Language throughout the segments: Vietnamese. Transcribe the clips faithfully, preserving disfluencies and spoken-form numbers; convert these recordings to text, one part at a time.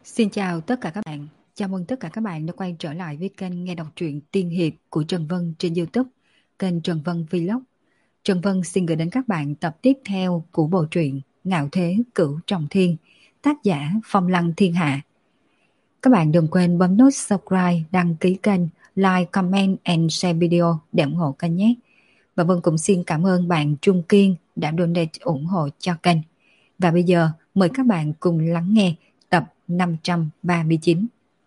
Xin chào tất cả các bạn. Chào mừng tất cả các bạn đã quay trở lại với kênh nghe đọc truyện tiên hiệp của Trần Vân trên YouTube, kênh Trần Vân Vlog. Trần Vân xin gửi đến các bạn tập tiếp theo của bộ truyện Ngạo Thế Cửu Trọng Thiên, tác giả Phong Lăng Thiên Hạ. Các bạn đừng quên bấm nút subscribe, đăng ký kênh, like, comment and share video để ủng hộ kênh nhé. Và Vân cũng xin cảm ơn bạn Trung Kiên đã donate ủng hộ cho kênh. Và bây giờ mời các bạn cùng lắng nghe tập năm trăm ba mươi chín.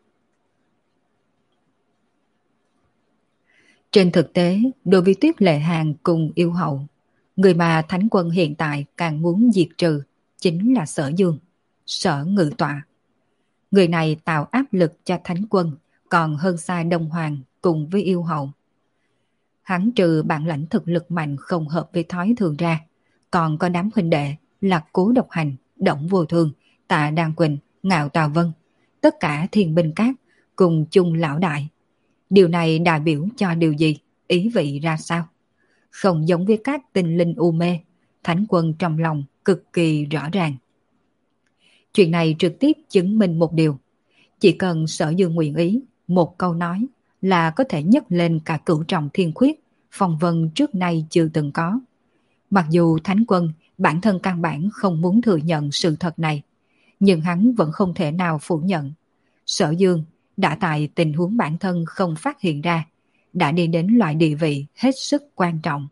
Trên thực tế, đối với Tuyết Lệ Hàn cùng Yêu Hậu, người mà Thánh Quân hiện tại càng muốn diệt trừ chính là Sở Dương, Sở Ngự Tọa. Người này tạo áp lực cho Thánh Quân còn hơn xa Đông Hoàng cùng với Yêu Hậu. Hắn trừ bản lãnh thực lực mạnh không hợp với thói thường ra, còn có đám huynh đệ là Cố Độc Hành, Đổng Vô Thương, Tạ Đan Quỳnh, Ngạo Tào Vân, tất cả thiên binh cát cùng chung lão đại. Điều này đại biểu cho điều gì, ý vị ra sao? Không giống với các tinh linh u mê, Thánh Quân trong lòng cực kỳ rõ ràng. Chuyện này trực tiếp chứng minh một điều, chỉ cần Sở Dương nguyện ý, một câu nói là có thể nhấc lên cả cửu trọng thiên khuyết, phong vân trước nay chưa từng có. Mặc dù Thánh Quân bản thân căn bản không muốn thừa nhận sự thật này, nhưng hắn vẫn không thể nào phủ nhận. Sở Dương đã tại tình huống bản thân không phát hiện ra, đã đi đến loại địa vị hết sức quan trọng.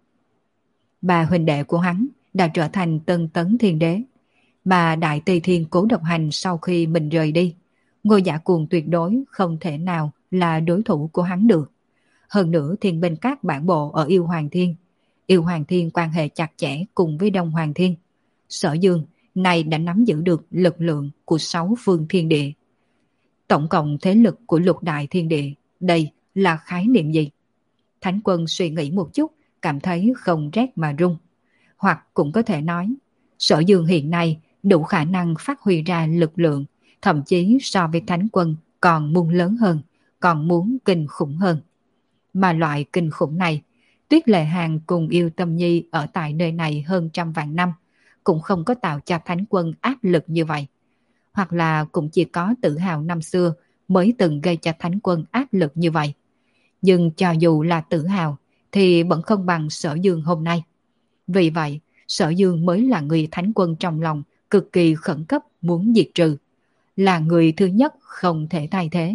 Ba huynh đệ của hắn đã trở thành tân tấn thiên đế, mà Đại Tây Thiên Cố Độc Hành sau khi mình rời đi, Ngôi Giả Cuồng tuyệt đối không thể nào là đối thủ của hắn được. Hơn nữa thiên binh các bản bộ ở Yêu Hoàng Thiên, Yêu Hoàng Thiên quan hệ chặt chẽ cùng với Đông Hoàng Thiên. Sở Dương này đã nắm giữ được lực lượng của sáu phương thiên địa. Tổng cộng thế lực của lục đại thiên địa, đây là khái niệm gì? Thánh Quân suy nghĩ một chút, cảm thấy không rét mà run. Hoặc cũng có thể nói, Sở Dương hiện nay đủ khả năng phát huy ra lực lượng, thậm chí so với Thánh Quân còn muốn lớn hơn, còn muốn kinh khủng hơn. Mà loại kinh khủng này, Tuyết Lệ Hàn cùng Yêu Tâm Nhi ở tại nơi này hơn trăm vạn năm, cũng không có tạo cho Thánh Quân áp lực như vậy. Hoặc là cũng chỉ có Tử Hào năm xưa mới từng gây cho Thánh Quân áp lực như vậy. Nhưng cho dù là Tử Hào thì vẫn không bằng Sở Dương hôm nay. Vì vậy, Sở Dương mới là người Thánh Quân trong lòng cực kỳ khẩn cấp muốn diệt trừ. Là người thứ nhất không thể thay thế.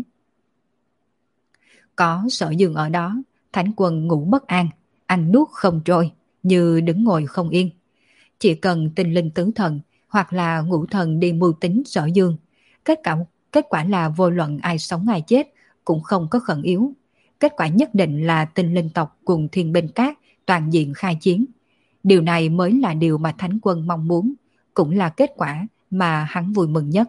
Có Sở Dương ở đó, Thánh Quân ngủ bất an, ăn nuốt không trôi, như đứng ngồi không yên. Chỉ cần tinh linh tứ thần hoặc là ngũ thần đi mưu tính Sở Dương, kết quả, kết quả là vô luận ai sống ai chết cũng không có khẩn yếu. Kết quả nhất định là tinh linh tộc cùng thiên binh cát toàn diện khai chiến. Điều này mới là điều mà Thánh Quân mong muốn, cũng là kết quả mà hắn vui mừng nhất.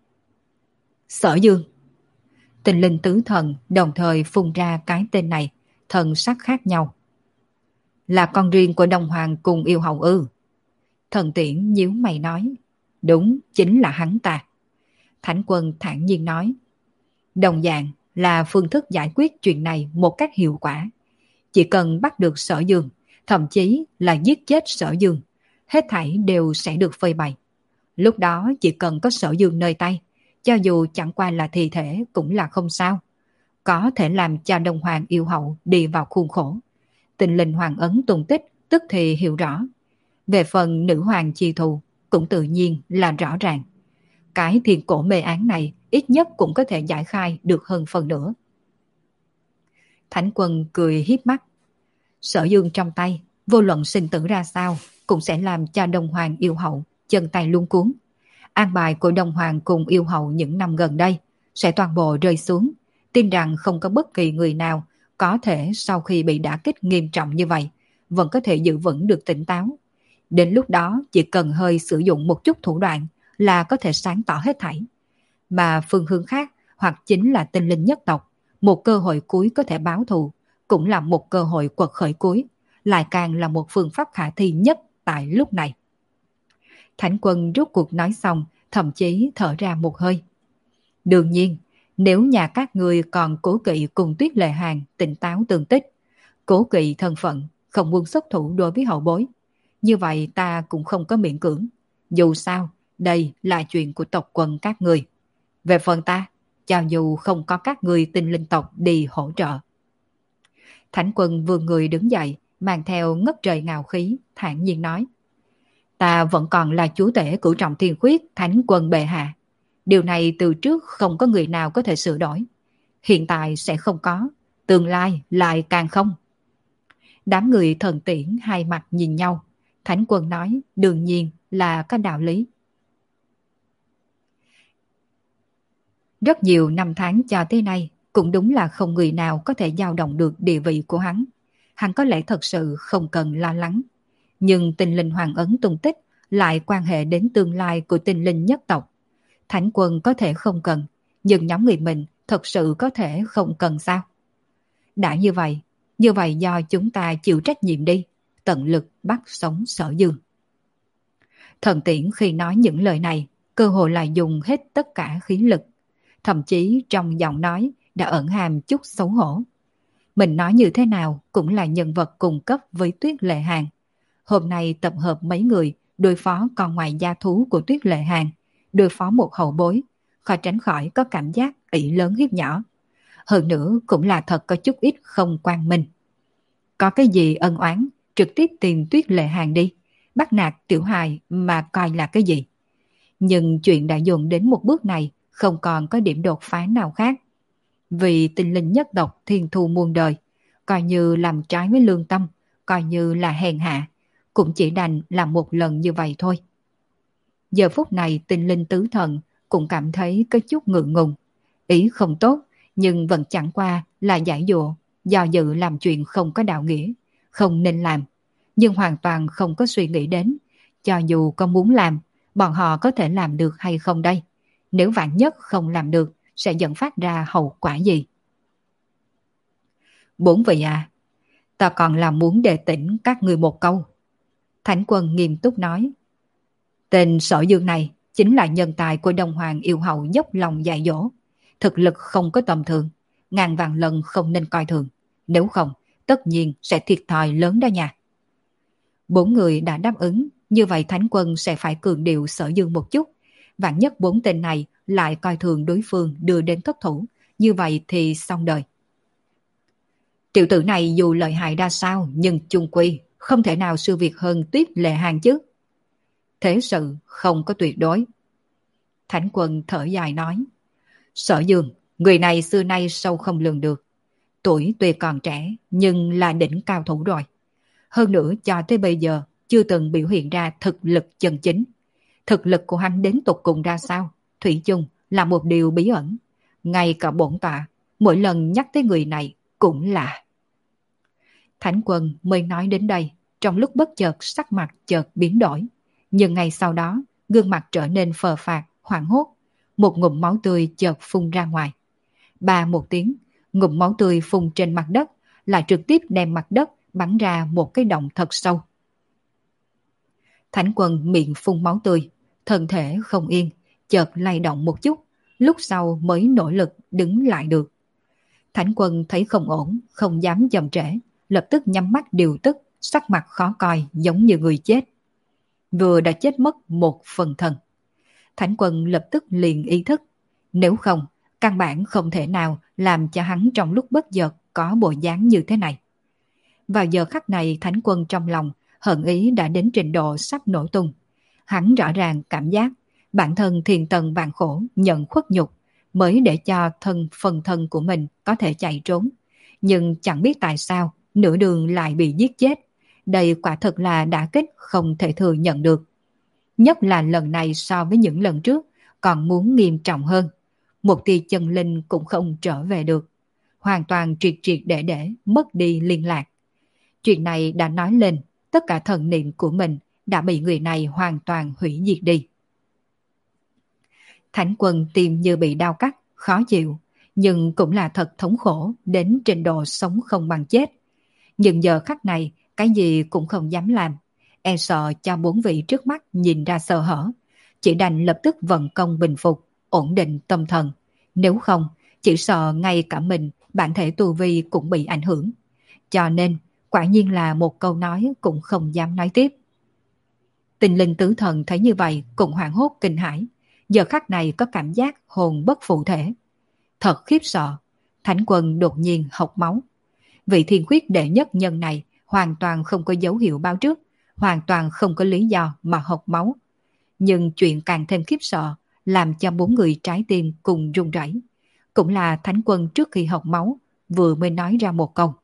Sở Dương. Tinh linh tứ thần đồng thời phun ra cái tên này, thần sắc khác nhau. Là con riêng của Đông Hoàng cùng Yêu Hậu ư? Thần Tiễn nhíu mày nói. Đúng, chính là hắn ta. Thánh Quân thản nhiên nói. Đồng dạng là phương thức giải quyết chuyện này một cách hiệu quả. Chỉ cần bắt được Sở Dương, thậm chí là giết chết Sở Dương, hết thảy đều sẽ được phơi bày. Lúc đó chỉ cần có Sở Dương nơi tay, cho dù chẳng qua là thi thể cũng là không sao. Có thể làm cho Đông Hoàng Yêu Hậu đi vào khuôn khổ. Tình linh hoàng ấn tung tích tức thì hiểu rõ. Về phần nữ hoàng chi thù cũng tự nhiên là rõ ràng. Cái thiên cổ mê án này ít nhất cũng có thể giải khai được hơn phần nữa. Thánh Quân cười hiếp mắt. Sở Dương trong tay, vô luận sinh tử ra sao, cũng sẽ làm cho Đông Hoàng Yêu Hậu chân tay luống cuống. An bài của Đông Hoàng cùng Yêu Hậu những năm gần đây sẽ toàn bộ rơi xuống. Tin rằng không có bất kỳ người nào có thể sau khi bị đả kích nghiêm trọng như vậy vẫn có thể giữ vững được tỉnh táo. Đến lúc đó chỉ cần hơi sử dụng một chút thủ đoạn là có thể sáng tỏ hết thảy. Mà phương hướng khác hoặc chính là tinh linh nhất tộc, một cơ hội cuối có thể báo thù, cũng là một cơ hội quật khởi cuối, lại càng là một phương pháp khả thi nhất tại lúc này. Thánh Quân rút cuộc nói xong, thậm chí thở ra một hơi. Đương nhiên, nếu nhà các ngươi còn cố kỵ cùng Tuyết Lệ Hàn tỉnh táo tường tích, cố kỵ thân phận, không muốn xuất thủ đối với hậu bối, như vậy ta cũng không có miễn cưỡng. Dù sao, đây là chuyện của tộc quần các người. Về phần ta, cho dù không có các người tinh linh tộc đi hỗ trợ. Thánh quân vươn người đứng dậy, mang theo ngất trời ngạo khí, thản nhiên nói. Ta vẫn còn là chúa tể cửu trọng thiên khuyết thánh quân bệ hạ. Điều này từ trước không có người nào có thể sửa đổi. Hiện tại sẽ không có, tương lai lại càng không. Đám người thần tiễn hai mặt nhìn nhau. Thánh quân nói đương nhiên là có đạo lý. Rất nhiều năm tháng cho tới nay, cũng đúng là không người nào có thể dao động được địa vị của hắn. Hắn có lẽ thật sự không cần lo lắng. Nhưng tinh linh hoàng ấn tung tích lại quan hệ đến tương lai của tinh linh nhất tộc. Thánh quân có thể không cần, nhưng nhóm người mình thật sự có thể không cần sao? Đã như vậy, như vậy do chúng ta chịu trách nhiệm đi, tận lực bắt sống Sở Dương. Thần tiễn khi nói những lời này, cơ hội là dùng hết tất cả khí lực. Thậm chí trong giọng nói đã ẩn hàm chút xấu hổ. Mình nói như thế nào cũng là nhân vật cùng cấp với Tuyết Lệ Hàn. Hôm nay tập hợp mấy người đối phó con ngoài gia thú của Tuyết Lệ Hàn, đối phó một hậu bối, khó tránh khỏi có cảm giác ỷ lớn hiếp nhỏ. Hơn nữa cũng là thật có chút ít không quan minh. Có cái gì ân oán, trực tiếp tìm Tuyết Lệ Hàn đi, bắt nạt tiểu hài mà coi là cái gì. Nhưng chuyện đã dồn đến một bước này, không còn có điểm đột phá nào khác. Vì tinh linh nhất tộc thiên thu muôn đời, coi như làm trái với lương tâm, coi như là hèn hạ, cũng chỉ đành làm một lần như vậy thôi. Giờ phút này tinh linh tứ thần cũng cảm thấy có chút ngượng ngùng. Ý không tốt, nhưng vẫn chẳng qua là giải dụa, do dự làm chuyện không có đạo nghĩa, không nên làm. Nhưng hoàn toàn không có suy nghĩ đến, cho dù có muốn làm, bọn họ có thể làm được hay không đây? Nếu vạn nhất không làm được, sẽ dẫn phát ra hậu quả gì? Bốn vị à, ta còn là muốn đề tỉnh các người một câu. Thánh quân nghiêm túc nói. Tên Sở Dương này chính là nhân tài của Đông Hoàng yêu hậu dốc lòng dạy dỗ. Thực lực không có tầm thường, ngàn vạn lần không nên coi thường. Nếu không, tất nhiên sẽ thiệt thòi lớn đó nha. Bốn người đã đáp ứng, như vậy Thánh quân sẽ phải cường điệu Sở Dương một chút. Vạn nhất bốn tên này lại coi thường đối phương đưa đến thất thủ, như vậy thì xong đời. Tiểu tử này dù lợi hại ra sao, nhưng chung quy không thể nào siêu việt hơn Tuyết Lệ Hàn chứ. Thế sự không có tuyệt đối. Thánh quân thở dài nói. Sở Dương, người này xưa nay sâu không lường được. Tuổi tuy còn trẻ, nhưng là đỉnh cao thủ rồi. Hơn nữa cho tới bây giờ chưa từng biểu hiện ra thực lực chân chính. Thực lực của hắn đến tục cùng ra sao, thủy chung là một điều bí ẩn. Ngay cả bổn tọa, mỗi lần nhắc tới người này cũng là... Thánh quân mới nói đến đây, trong lúc bất chợt sắc mặt chợt biến đổi. Nhưng ngay sau đó, gương mặt trở nên phờ phạc, hoảng hốt. Một ngụm máu tươi chợt phun ra ngoài. Ba một tiếng, ngụm máu tươi phun trên mặt đất, lại trực tiếp đem mặt đất bắn ra một cái động thật sâu. Thánh quân miệng phun máu tươi, thân thể không yên, chợt lay động một chút, lúc sau mới nỗ lực đứng lại được. Thánh quân thấy không ổn, không dám chậm trễ, lập tức nhắm mắt điều tức, sắc mặt khó coi giống như người chết. Vừa đã chết mất một phần thân. Thánh quân lập tức liền ý thức, nếu không, căn bản không thể nào làm cho hắn trong lúc bất chợt có bộ dáng như thế này. Vào giờ khắc này Thánh quân trong lòng hận ý đã đến trình độ sắp nổ tung. Hắn rõ ràng cảm giác bản thân thiền tần vạn khổ nhận khuất nhục mới để cho thân phần thân của mình có thể chạy trốn. Nhưng chẳng biết tại sao nửa đường lại bị giết chết. Đây quả thật là đả kích không thể thừa nhận được. Nhất là lần này so với những lần trước còn muốn nghiêm trọng hơn. Một tia chân linh cũng không trở về được. Hoàn toàn triệt triệt để để mất đi liên lạc. Chuyện này đã nói lên tất cả thần niệm của mình đã bị người này hoàn toàn hủy diệt đi. Thánh quân tim như bị đau cắt, khó chịu, nhưng cũng là thật thống khổ đến trình độ sống không bằng chết. Nhưng giờ khắc này, cái gì cũng không dám làm, e sợ cho bốn vị trước mắt nhìn ra sơ hở, chỉ đành lập tức vận công bình phục, ổn định tâm thần. Nếu không, chỉ sợ ngay cả mình, bản thể tu vi cũng bị ảnh hưởng. Cho nên, quả nhiên là một câu nói cũng không dám nói tiếp. Tinh linh tứ thần thấy như vậy cũng hoảng hốt kinh hãi, giờ khắc này có cảm giác hồn bất phụ thể. Thật khiếp sợ, Thánh Quân đột nhiên hộc máu. Vị thiên khuyết đệ nhất nhân này hoàn toàn không có dấu hiệu báo trước, hoàn toàn không có lý do mà hộc máu. Nhưng chuyện càng thêm khiếp sợ, làm cho bốn người trái tim cùng run rẩy. Cũng là Thánh Quân trước khi hộc máu, vừa mới nói ra một câu.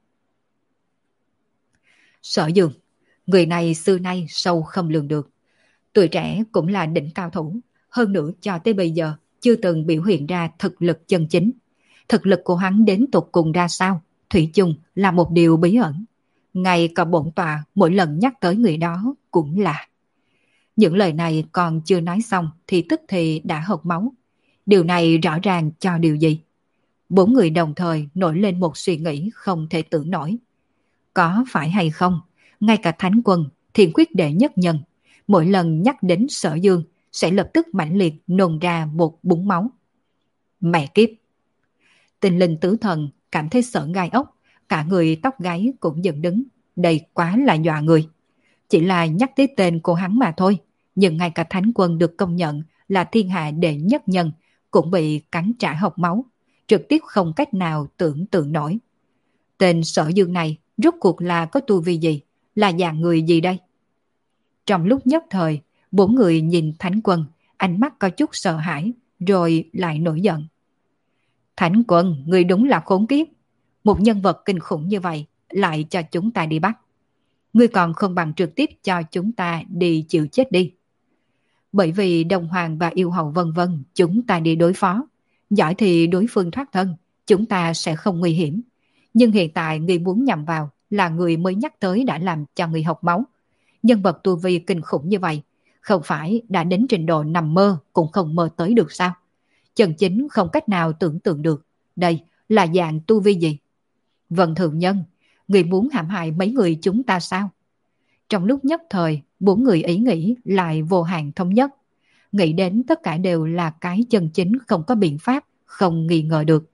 Sở Dương, người này xưa nay sâu không lường được. Tuổi trẻ cũng là đỉnh cao thủ, hơn nữa cho tới bây giờ chưa từng biểu hiện ra thực lực chân chính. Thực lực của hắn đến tột cùng ra sao, thủy chung là một điều bí ẩn. Ngay cả bổn tọa mỗi lần nhắc tới người đó cũng là. Những lời này còn chưa nói xong thì tức thì đã hộc máu. Điều này rõ ràng cho điều gì? Bốn người đồng thời nổi lên một suy nghĩ không thể tưởng nổi. Có phải hay không, ngay cả Thánh Quân, thiên quyết đệ nhất nhân, mỗi lần nhắc đến Sở Dương sẽ lập tức mãnh liệt nôn ra một búng máu. Mẹ kiếp! Tinh linh tứ thần cảm thấy sợ gai ốc, cả người tóc gáy cũng dựng đứng. Đây quá là dọa người. Chỉ là nhắc tới tên của hắn mà thôi, nhưng ngay cả Thánh Quân được công nhận là thiên hạ đệ nhất nhân cũng bị cắn trả hộc máu, trực tiếp không cách nào tưởng tượng nổi. Tên Sở Dương này rốt cuộc là có tu vi gì, là dạng người gì đây? Trong lúc nhất thời, bốn người nhìn Thánh Quân, ánh mắt có chút sợ hãi, rồi lại nổi giận. Thánh Quân, người đúng là khốn kiếp. Một nhân vật kinh khủng như vậy, lại cho chúng ta đi bắt. Ngươi còn không bằng trực tiếp cho chúng ta đi chịu chết đi. Bởi vì Đồng Hoàng và Yêu Hậu vân vân chúng ta đi đối phó. Giỏi thì đối phương thoát thân, chúng ta sẽ không nguy hiểm. Nhưng hiện tại người muốn nhằm vào là người mới nhắc tới đã làm cho người học máu. Nhân vật tu vi kinh khủng như vậy, không phải đã đến trình độ nằm mơ cũng không mơ tới được sao? Chân chính không cách nào tưởng tượng được. Đây là dạng tu vi gì? Vân Thượng Nhân, người muốn hãm hại mấy người chúng ta sao? Trong lúc nhất thời, bốn người ý nghĩ lại vô hạn thống nhất. Nghĩ đến tất cả đều là cái chân chính không có biện pháp, không nghi ngờ được.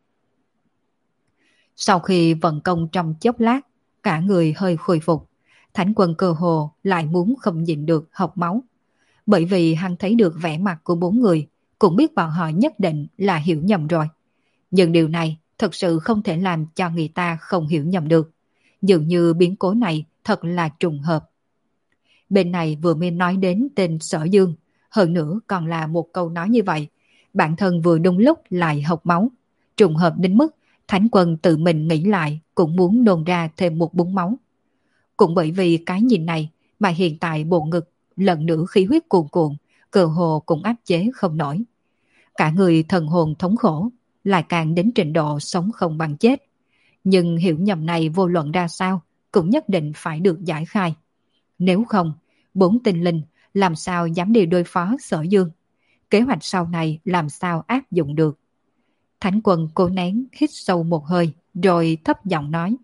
Sau khi vận công trong chốc lát, cả người hơi khôi phục. Thánh Quân cơ hồ lại muốn không nhịn được học máu. Bởi vì hắn thấy được vẻ mặt của bốn người, cũng biết bọn họ nhất định là hiểu nhầm rồi. Nhưng điều này thật sự không thể làm cho người ta không hiểu nhầm được. Dường như biến cố này thật là trùng hợp. Bên này vừa mới nói đến tên Sở Dương, hơn nữa còn là một câu nói như vậy. Bản thân vừa đúng lúc lại học máu. Trùng hợp đến mức Thánh Quân tự mình nghĩ lại cũng muốn nôn ra thêm một búng máu. Cũng bởi vì cái nhìn này mà hiện tại bộ ngực lần nữa khí huyết cuồn cuộn, cơ hồ cũng áp chế không nổi. Cả người thần hồn thống khổ, lại càng đến trình độ sống không bằng chết. Nhưng hiểu nhầm này vô luận ra sao cũng nhất định phải được giải khai. Nếu không, bốn tinh linh làm sao dám đi đối phó Sở Dương? Kế hoạch sau này làm sao áp dụng được? Thánh Quân cố nén hít sâu một hơi rồi thấp giọng nói.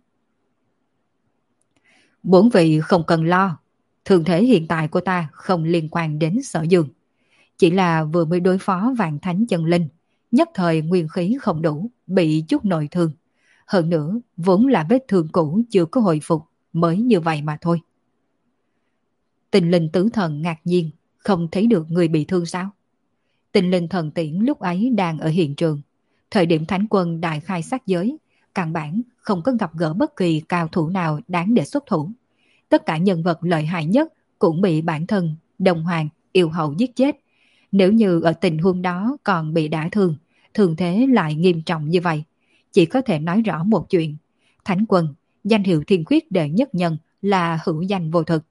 Bốn vị không cần lo. Thường thế hiện tại của ta không liên quan đến Sở Dương. Chỉ là vừa mới đối phó vạn thánh chân linh, nhất thời nguyên khí không đủ, bị chút nội thương. Hơn nữa, vốn là vết thương cũ chưa có hồi phục, mới như vậy mà thôi. Tình linh tứ thần ngạc nhiên, không thấy được người bị thương sao? Tình linh thần tiễn lúc ấy đang ở hiện trường. Thời điểm Thánh Quân đại khai sát giới, căn bản không có gặp gỡ bất kỳ cao thủ nào đáng để xuất thủ. Tất cả nhân vật lợi hại nhất cũng bị bản thân, Đồng Hoàng, Yêu Hậu giết chết. Nếu như ở tình huống đó còn bị đả thương, thường thế lại nghiêm trọng như vậy, chỉ có thể nói rõ một chuyện. Thánh Quân, danh hiệu thiên khuyết đệ nhất nhân là hữu danh vô thực.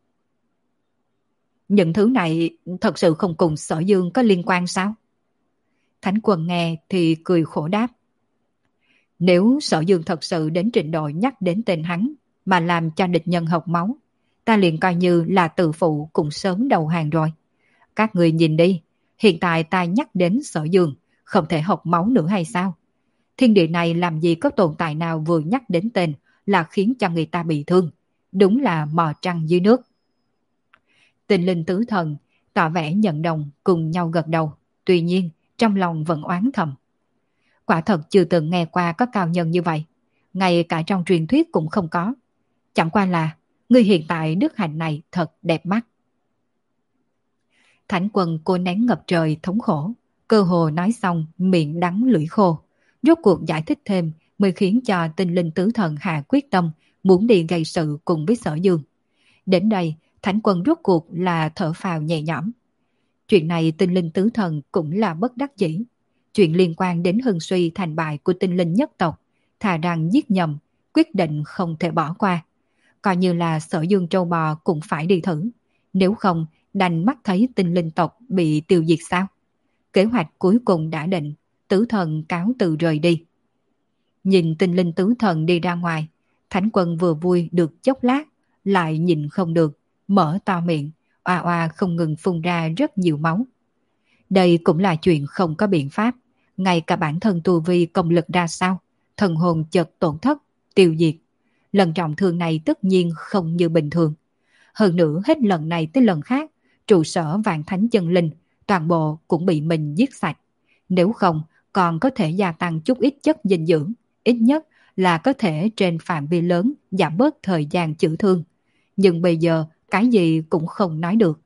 Những thứ này thật sự không cùng Sở Dương có liên quan sao? Thánh Quân nghe thì cười khổ đáp. Nếu Sở Dương thật sự đến trình độ nhắc đến tên hắn mà làm cho địch nhân học máu, ta liền coi như là tự phụ cũng sớm đầu hàng rồi. Các người nhìn đi, hiện tại ta nhắc đến Sở Dương, không thể học máu nữa hay sao? Thiên địa này làm gì có tồn tại nào vừa nhắc đến tên là khiến cho người ta bị thương. Đúng là mò trăng dưới nước. Tình linh tứ thần tỏ vẻ nhận đồng cùng nhau gật đầu. Tuy nhiên trong lòng vẫn oán thầm. Quả thật chưa từng nghe qua có cao nhân như vậy. Ngay cả trong truyền thuyết cũng không có. Chẳng qua là người hiện tại đức hạnh này thật đẹp mắt. Thánh quân cô nén ngập trời thống khổ, cơ hồ nói xong miệng đắng lưỡi khô. Rốt cuộc giải thích thêm mới khiến cho tinh linh tứ thần hạ quyết tâm muốn đi gây sự cùng với Sở Dương. Đến đây, Thánh quân rốt cuộc là thở phào nhẹ nhõm. Chuyện này tinh linh tứ thần cũng là bất đắc dĩ. Chuyện liên quan đến hưng suy thành bại của tinh linh nhất tộc, thà rằng giết nhầm, quyết định không thể bỏ qua. Coi như là Sở Dương trâu bò cũng phải đi thử. Nếu không, đành mắt thấy tinh linh tộc bị tiêu diệt sao? Kế hoạch cuối cùng đã định, tứ thần cáo từ rời đi. Nhìn tinh linh tứ thần đi ra ngoài, Thánh quân vừa vui được chốc lát, lại nhìn không được, mở to miệng, oa oa không ngừng phun ra rất nhiều máu. Đây cũng là chuyện không có biện pháp, ngay cả bản thân tu vi công lực ra sao, thần hồn chợt tổn thất, tiêu diệt. Lần trọng thương này tất nhiên không như bình thường. Hơn nữa hết lần này tới lần khác, trụ sở Vạn Thánh Chân Linh, toàn bộ cũng bị mình giết sạch. Nếu không, còn có thể gia tăng chút ít chất dinh dưỡng, ít nhất là có thể trên phạm vi lớn giảm bớt thời gian chữa thương. Nhưng bây giờ cái gì cũng không nói được.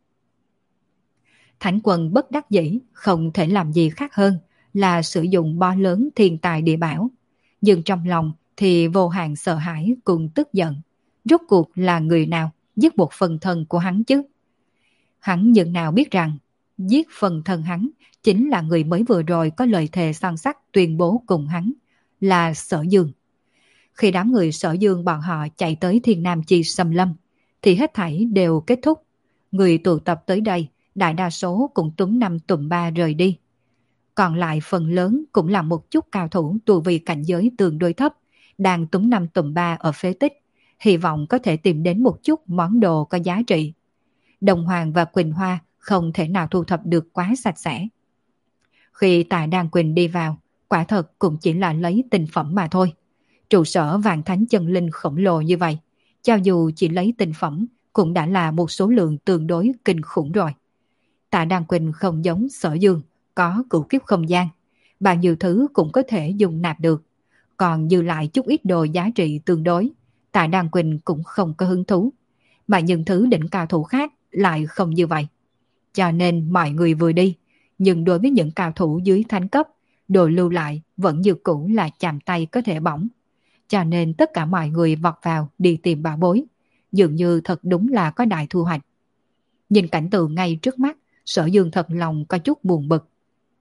Thánh quân bất đắc dĩ, không thể làm gì khác hơn là sử dụng bo lớn thiên tài địa bảo. Nhưng trong lòng thì vô hạn sợ hãi cùng tức giận. Rốt cuộc là người nào giết một phần thân của hắn chứ? Hắn nhưng nào biết rằng giết phần thân hắn chính là người mới vừa rồi có lời thề son sắt tuyên bố cùng hắn, là Sở Dương. Khi đám người Sở Dương bọn họ chạy tới Thiên Nam Chi Xâm Lâm thì hết thảy đều kết thúc. Người tụ tập tới đây đại đa số cũng túm năm tụm ba rời đi. Còn lại phần lớn cũng là một chút cao thủ tu vi cảnh giới tương đối thấp, đang túm năm tụm ba ở phế tích, hy vọng có thể tìm đến một chút món đồ có giá trị. Đồng Hoàng và Quỳnh Hoa không thể nào thu thập được quá sạch sẽ. Khi Tạ Đan Quỳnh đi vào, quả thật cũng chỉ là lấy tinh phẩm mà thôi. Trụ sở Vạn Thánh Chân Linh khổng lồ như vậy, cho dù chỉ lấy tinh phẩm cũng đã là một số lượng tương đối kinh khủng rồi. Tạ Đan Quỳnh không giống Sở Dương, có cửu kiếp không gian, bao nhiêu thứ cũng có thể dùng nạp được. Còn dư lại chút ít đồ giá trị tương đối, Tạ Đan Quỳnh cũng không có hứng thú. Mà những thứ đỉnh cao thủ khác lại không như vậy. Cho nên mọi người vừa đi, nhưng đối với những cao thủ dưới thánh cấp, đồ lưu lại vẫn như cũ là chạm tay có thể bỏng. Cho nên tất cả mọi người vọt vào đi tìm bảo bối, dường như thật đúng là có đại thu hoạch. Nhìn cảnh tượng ngay trước mắt, Sở Dương thật lòng có chút buồn bực.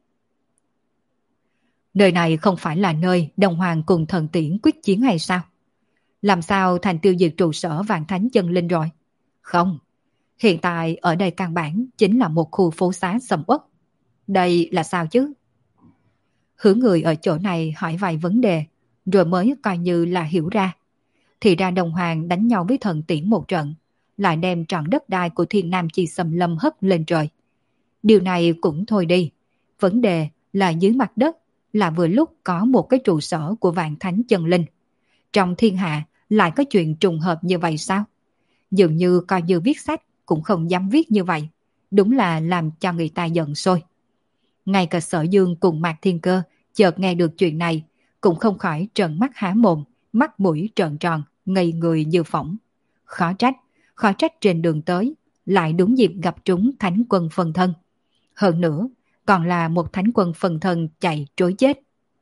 Nơi này không phải là nơi Đồng Hoàng cùng thần tiễn quyết chiến hay sao? Làm sao thành tiêu diệt trụ sở Vạn Thánh Chân Linh rồi? Không, hiện tại ở đây căn bản chính là một khu phố xá sầm uất. Đây là sao chứ? Hướng người ở chỗ này hỏi vài vấn đề, rồi mới coi như là hiểu ra. Thì ra Đồng Hoàng đánh nhau với thần tiễn một trận, lại đem trọn đất đai của Thiên Nam Chi Xâm Lâm hất lên trời. Điều này cũng thôi đi. Vấn đề là dưới mặt đất là vừa lúc có một cái trụ sở của Vạn Thánh Chân Linh. Trong thiên hạ lại có chuyện trùng hợp như vậy sao? Dường như coi như viết sách cũng không dám viết như vậy. Đúng là làm cho người ta giận sôi. Ngay cả Sở Dương cùng Mạc Thiên Cơ chợt nghe được chuyện này, cũng không khỏi trợn mắt há mồm, mắt mũi trợn tròn, ngây người như phỏng. Khó trách, khó trách trên đường tới, lại đúng dịp gặp trúng thánh quân phân thân. Hơn nữa, còn là một thánh quân phân thân chạy trối chết.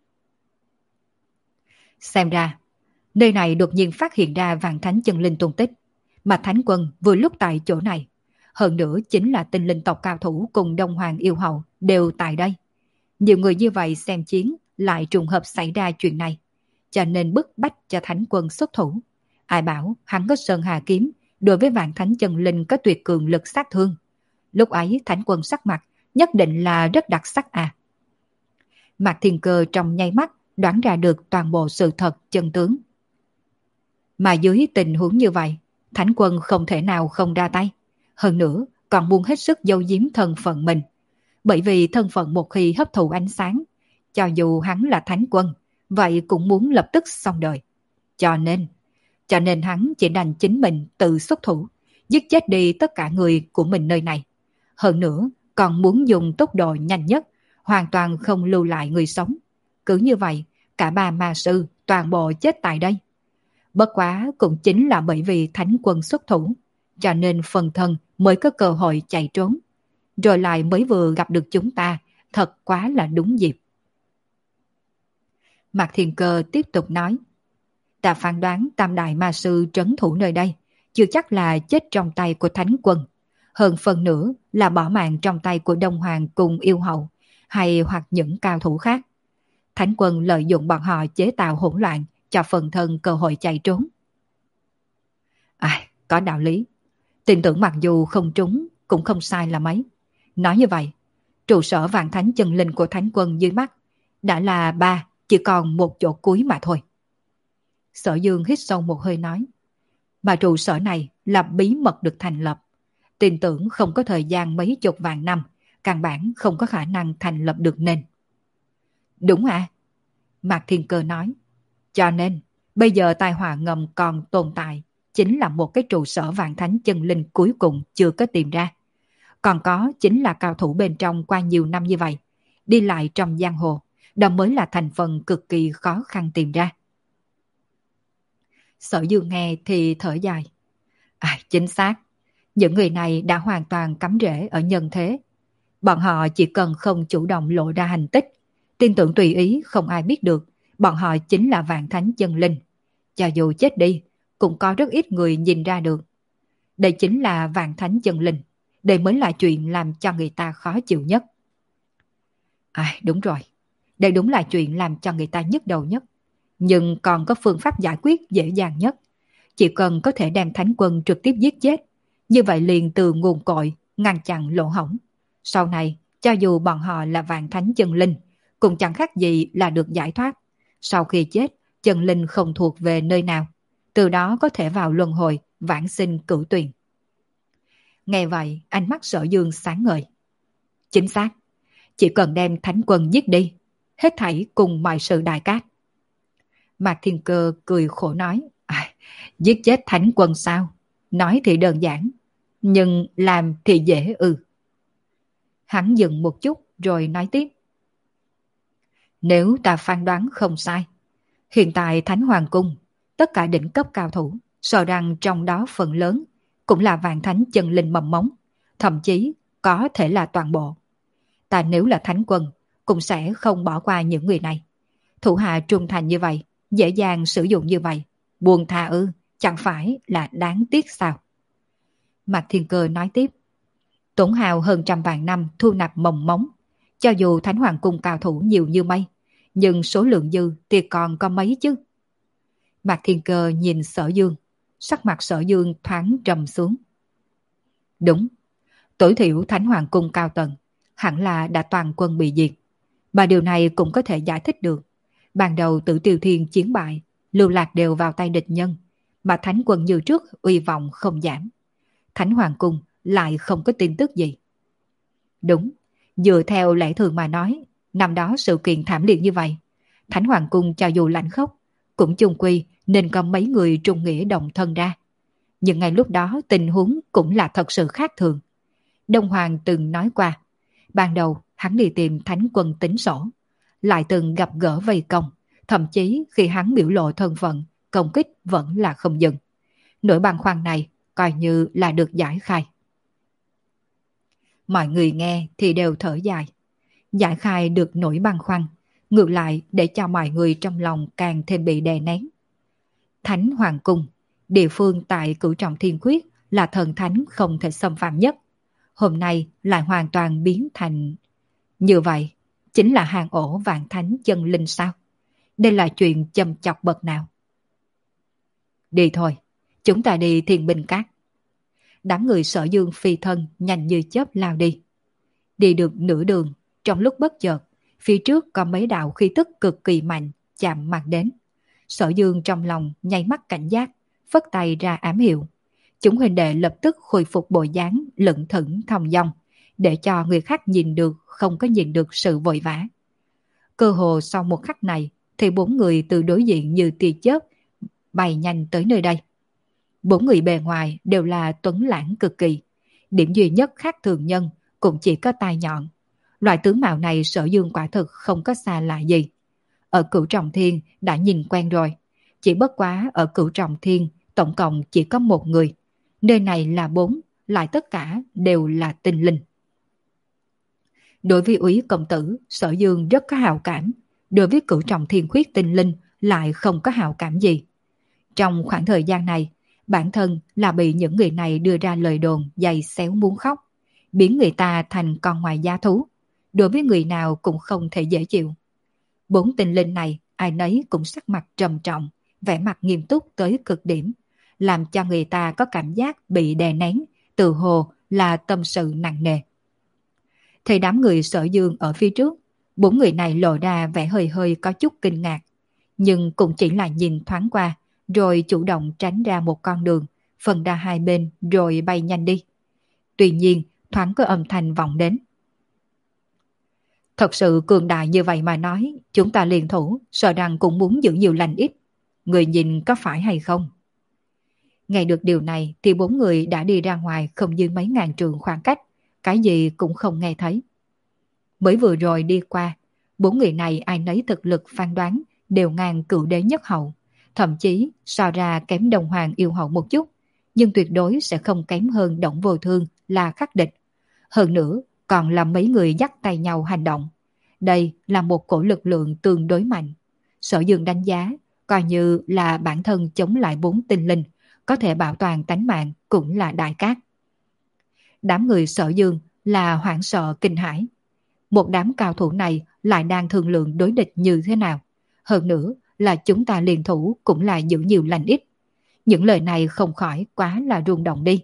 Xem ra, nơi này đột nhiên phát hiện ra Vạn Thánh Chân Linh tung tích, mà thánh quân vừa lúc tại chỗ này. Hơn nữa chính là tinh linh tộc cao thủ cùng Đông Hoàng yêu hậu đều tại đây. Nhiều người như vậy xem chiến lại trùng hợp xảy ra chuyện này, cho nên bức bách cho thánh quân xuất thủ. Ai bảo hắn có Sơn Hà Kiếm, đối với Vạn Thánh Chân Linh có tuyệt cường lực sát thương. Lúc ấy thánh quân sắc mặt nhất định là rất đặc sắc à. Mạc Thiên Cơ trong nháy mắt đoán ra được toàn bộ sự thật chân tướng. Mà dưới tình huống như vậy, thánh quân không thể nào không ra tay. Hơn nữa còn muốn hết sức giấu giếm thân phận mình. Bởi vì thân phận một khi hấp thụ ánh sáng, cho dù hắn là thánh quân, vậy cũng muốn lập tức xong đời. Cho nên, cho nên hắn chỉ đành chính mình tự xuất thủ, giết chết đi tất cả người của mình nơi này. Hơn nữa còn muốn dùng tốc độ nhanh nhất, hoàn toàn không lưu lại người sống. Cứ như vậy, cả ba ma sư toàn bộ chết tại đây. Bất quá cũng chính là bởi vì thánh quân xuất thủ, cho nên phần thân mới có cơ hội chạy trốn. rồi lại mới vừa gặp được chúng ta, thật quá là đúng dịp. Mạc Thiên Cơ tiếp tục nói, ta phán đoán tam đại ma sư trấn thủ nơi đây, chưa chắc là chết trong tay của thánh quân, hơn phần nữa là bỏ mạng trong tay của Đông Hoàng cùng yêu hậu, hay hoặc những cao thủ khác. Thánh quân lợi dụng bọn họ chế tạo hỗn loạn, cho phần thân cơ hội chạy trốn. À, có đạo lý. Tin tưởng mặc dù không trúng, cũng không sai là mấy. Nói như vậy, trụ sở vạn thánh chân linh của thánh quân dưới mắt đã là ba, chỉ còn một chỗ cuối mà thôi. Sở Dương hít sâu một hơi nói, mà trụ sở này là bí mật được thành lập. Tin tưởng không có thời gian mấy chục vạn năm, căn bản không có khả năng thành lập được nên. Đúng à? Mạc Thiên Cơ nói, cho nên bây giờ tai họa ngầm còn tồn tại, chính là một cái trụ sở vạn thánh chân linh cuối cùng chưa có tìm ra. Còn có chính là cao thủ bên trong qua nhiều năm như vậy, đi lại trong giang hồ, đó mới là thành phần cực kỳ khó khăn tìm ra. Sở Dương nghe thì thở dài. À, chính xác, những người này đã hoàn toàn cắm rễ ở nhân thế. Bọn họ chỉ cần không chủ động lộ ra hành tích, tin tưởng tùy ý không ai biết được, bọn họ chính là vạn thánh chân linh. Cho dù chết đi, cũng có rất ít người nhìn ra được. Đây chính là vạn thánh chân linh, đây mới là chuyện làm cho người ta khó chịu nhất. À, đúng rồi, đây đúng là chuyện làm cho người ta nhức đầu nhất. Nhưng còn có phương pháp giải quyết dễ dàng nhất. Chỉ cần có thể đem thánh quân trực tiếp giết chết, như vậy liền từ nguồn cội, ngăn chặn lỗ hổng. Sau này, cho dù bọn họ là vạn thánh chân linh, cũng chẳng khác gì là được giải thoát. Sau khi chết, chân linh không thuộc về nơi nào, từ đó có thể vào luân hồi, vãng sinh cửu tuyền. Nghe vậy, ánh mắt Sở Dương sáng ngời. Chính xác, chỉ cần đem thánh quân giết đi, hết thảy cùng mọi sự đại cát. Mạc Thiên Cơ cười khổ nói, à, giết chết thánh quân sao? Nói thì đơn giản, nhưng làm thì dễ ư. Hắn dừng một chút rồi nói tiếp. Nếu ta phán đoán không sai, hiện tại Thánh Hoàng Cung, tất cả đỉnh cấp cao thủ, sợ rằng trong đó phần lớn cũng là vạn thánh chân linh mầm móng, thậm chí có thể là toàn bộ. Ta nếu là thánh quân, cũng sẽ không bỏ qua những người này. Thủ hạ trung thành như vậy, dễ dàng sử dụng như vậy, buông tha ư, chẳng phải là đáng tiếc sao? Mạc Thiên Cơ nói tiếp. Tổn hào hơn trăm vạn năm thu nạp mầm móng, cho dù Thánh Hoàng Cung cao thủ nhiều như mây, nhưng số lượng dư thì còn có mấy chứ? Mạc Thiên Cơ nhìn Sở Dương, sắc mặt Sở Dương thoáng trầm xuống. Đúng, tối thiểu Thánh Hoàng Cung cao tầng hẳn là đã toàn quân bị diệt, mà điều này cũng có thể giải thích được. Ban đầu Tử Tiêu Thiên chiến bại, lưu lạc đều vào tay địch nhân, mà Thánh quân như trước uy vọng không giảm. Thánh Hoàng Cung lại không có tin tức gì. Đúng, dựa theo lẽ thường mà nói, năm đó sự kiện thảm liệt như vậy, Thánh Hoàng Cung cho dù lạnh khốc, cũng chung quy nên có mấy người trung nghĩa đồng thân ra. Nhưng ngay lúc đó tình huống cũng là thật sự khác thường. Đông Hoàng từng nói qua, ban đầu hắn đi tìm Thánh quân tính sổ, lại từng gặp gỡ vây công, thậm chí khi hắn biểu lộ thân phận, công kích vẫn là không dừng. Nỗi băn khoăn này coi như là được giải khai. Mọi người nghe thì đều thở dài. Giải khai được nỗi băn khoăn, ngược lại để cho mọi người trong lòng càng thêm bị đè nén. Thánh Hoàng Cung, địa phương tại Cửu Trọng Thiên Quyết là thần thánh không thể xâm phạm nhất. Hôm nay lại hoàn toàn biến thành... Như vậy, chính là hang ổ vạn thánh chân linh sao? Đây là chuyện châm chọc bậc nào? Đi thôi, chúng ta đi Thiên Binh Các. Đám người Sở Dương phi thân nhanh như chớp lao đi. Đi được nửa đường, trong lúc bất chợt, phía trước có mấy đạo khí tức cực kỳ mạnh chạm mặt đến. Sở Dương trong lòng nháy mắt cảnh giác, phất tay ra ám hiệu. Chúng huynh đệ lập tức khôi phục bộ dáng lững thững thong dong, để cho người khác nhìn được không có nhìn được sự vội vã. Cơ hồ sau một khắc này thì bốn người từ đối diện như tia chớp bay nhanh tới nơi đây. Bốn người bề ngoài đều là tuấn lãng cực kỳ. Điểm duy nhất khác thường nhân cũng chỉ có tai nhọn. Loại tướng mạo này Sở Dương quả thực không có xa lạ gì. Ở Cửu Trọng Thiên đã nhìn quen rồi. Chỉ bất quá ở Cửu Trọng Thiên tổng cộng chỉ có một người. Nơi này là bốn, lại tất cả đều là tinh linh. Đối với Úy công tử, Sở Dương rất có hào cảm, đối với Cửu Trọng Thiên Khuyết tinh linh lại không có hào cảm gì. Trong khoảng thời gian này, bản thân là bị những người này đưa ra lời đồn dày xéo muốn khóc, biến người ta thành con ngoài gia thú. Đối với người nào cũng không thể dễ chịu. Bốn tinh linh này, ai nấy cũng sắc mặt trầm trọng, vẻ mặt nghiêm túc tới cực điểm, làm cho người ta có cảm giác bị đè nén, tự hồ là tâm sự nặng nề. Thì đám người Sở Dương ở phía trước, bốn người này lộ ra vẻ hơi hơi có chút kinh ngạc, nhưng cũng chỉ là nhìn thoáng qua, rồi chủ động tránh ra một con đường, phân ra hai bên rồi bay nhanh đi. Tuy nhiên, thoáng có âm thanh vọng đến. Thật sự cường đại như vậy mà nói, chúng ta liền thủ, sợ rằng cũng muốn giữ nhiều lành ít. Người nhìn có phải hay không? Nghe được điều này thì bốn người đã đi ra ngoài không dưới mấy ngàn trượng khoảng cách, cái gì cũng không nghe thấy. Mới vừa rồi đi qua, bốn người này ai nấy thực lực phán đoán đều ngang cửu đế nhất hậu, thậm chí so ra kém đồng hoàng yêu hậu một chút, nhưng tuyệt đối sẽ không kém hơn Động Vô Thương là khắc địch. Hơn nữa, còn là mấy người dắt tay nhau hành động. Đây là một cổ lực lượng tương đối mạnh. Sở Dương đánh giá, coi như là bản thân chống lại bốn tinh linh, có thể bảo toàn tánh mạng cũng là đại cát. Đám người Sở Dương là hoảng sợ kinh hãi. Một đám cao thủ này lại đang thương lượng đối địch như thế nào. Hơn nữa là chúng ta liên thủ cũng là giữ nhiều lành ít. Những lời này không khỏi quá là rung động đi.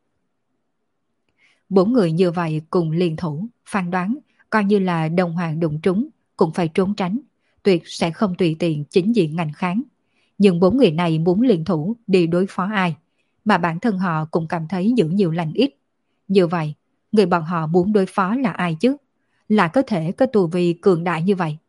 Bốn người như vậy cùng liên thủ, phán đoán, coi như là đồng hoàng đụng trúng, cũng phải trốn tránh, tuyệt sẽ không tùy tiện chính diện ngành kháng. Nhưng bốn người này muốn liên thủ đi đối phó ai, mà bản thân họ cũng cảm thấy giữ nhiều lành ít. Như vậy, người bọn họ muốn đối phó là ai chứ? Là có thể có tu vi cường đại như vậy.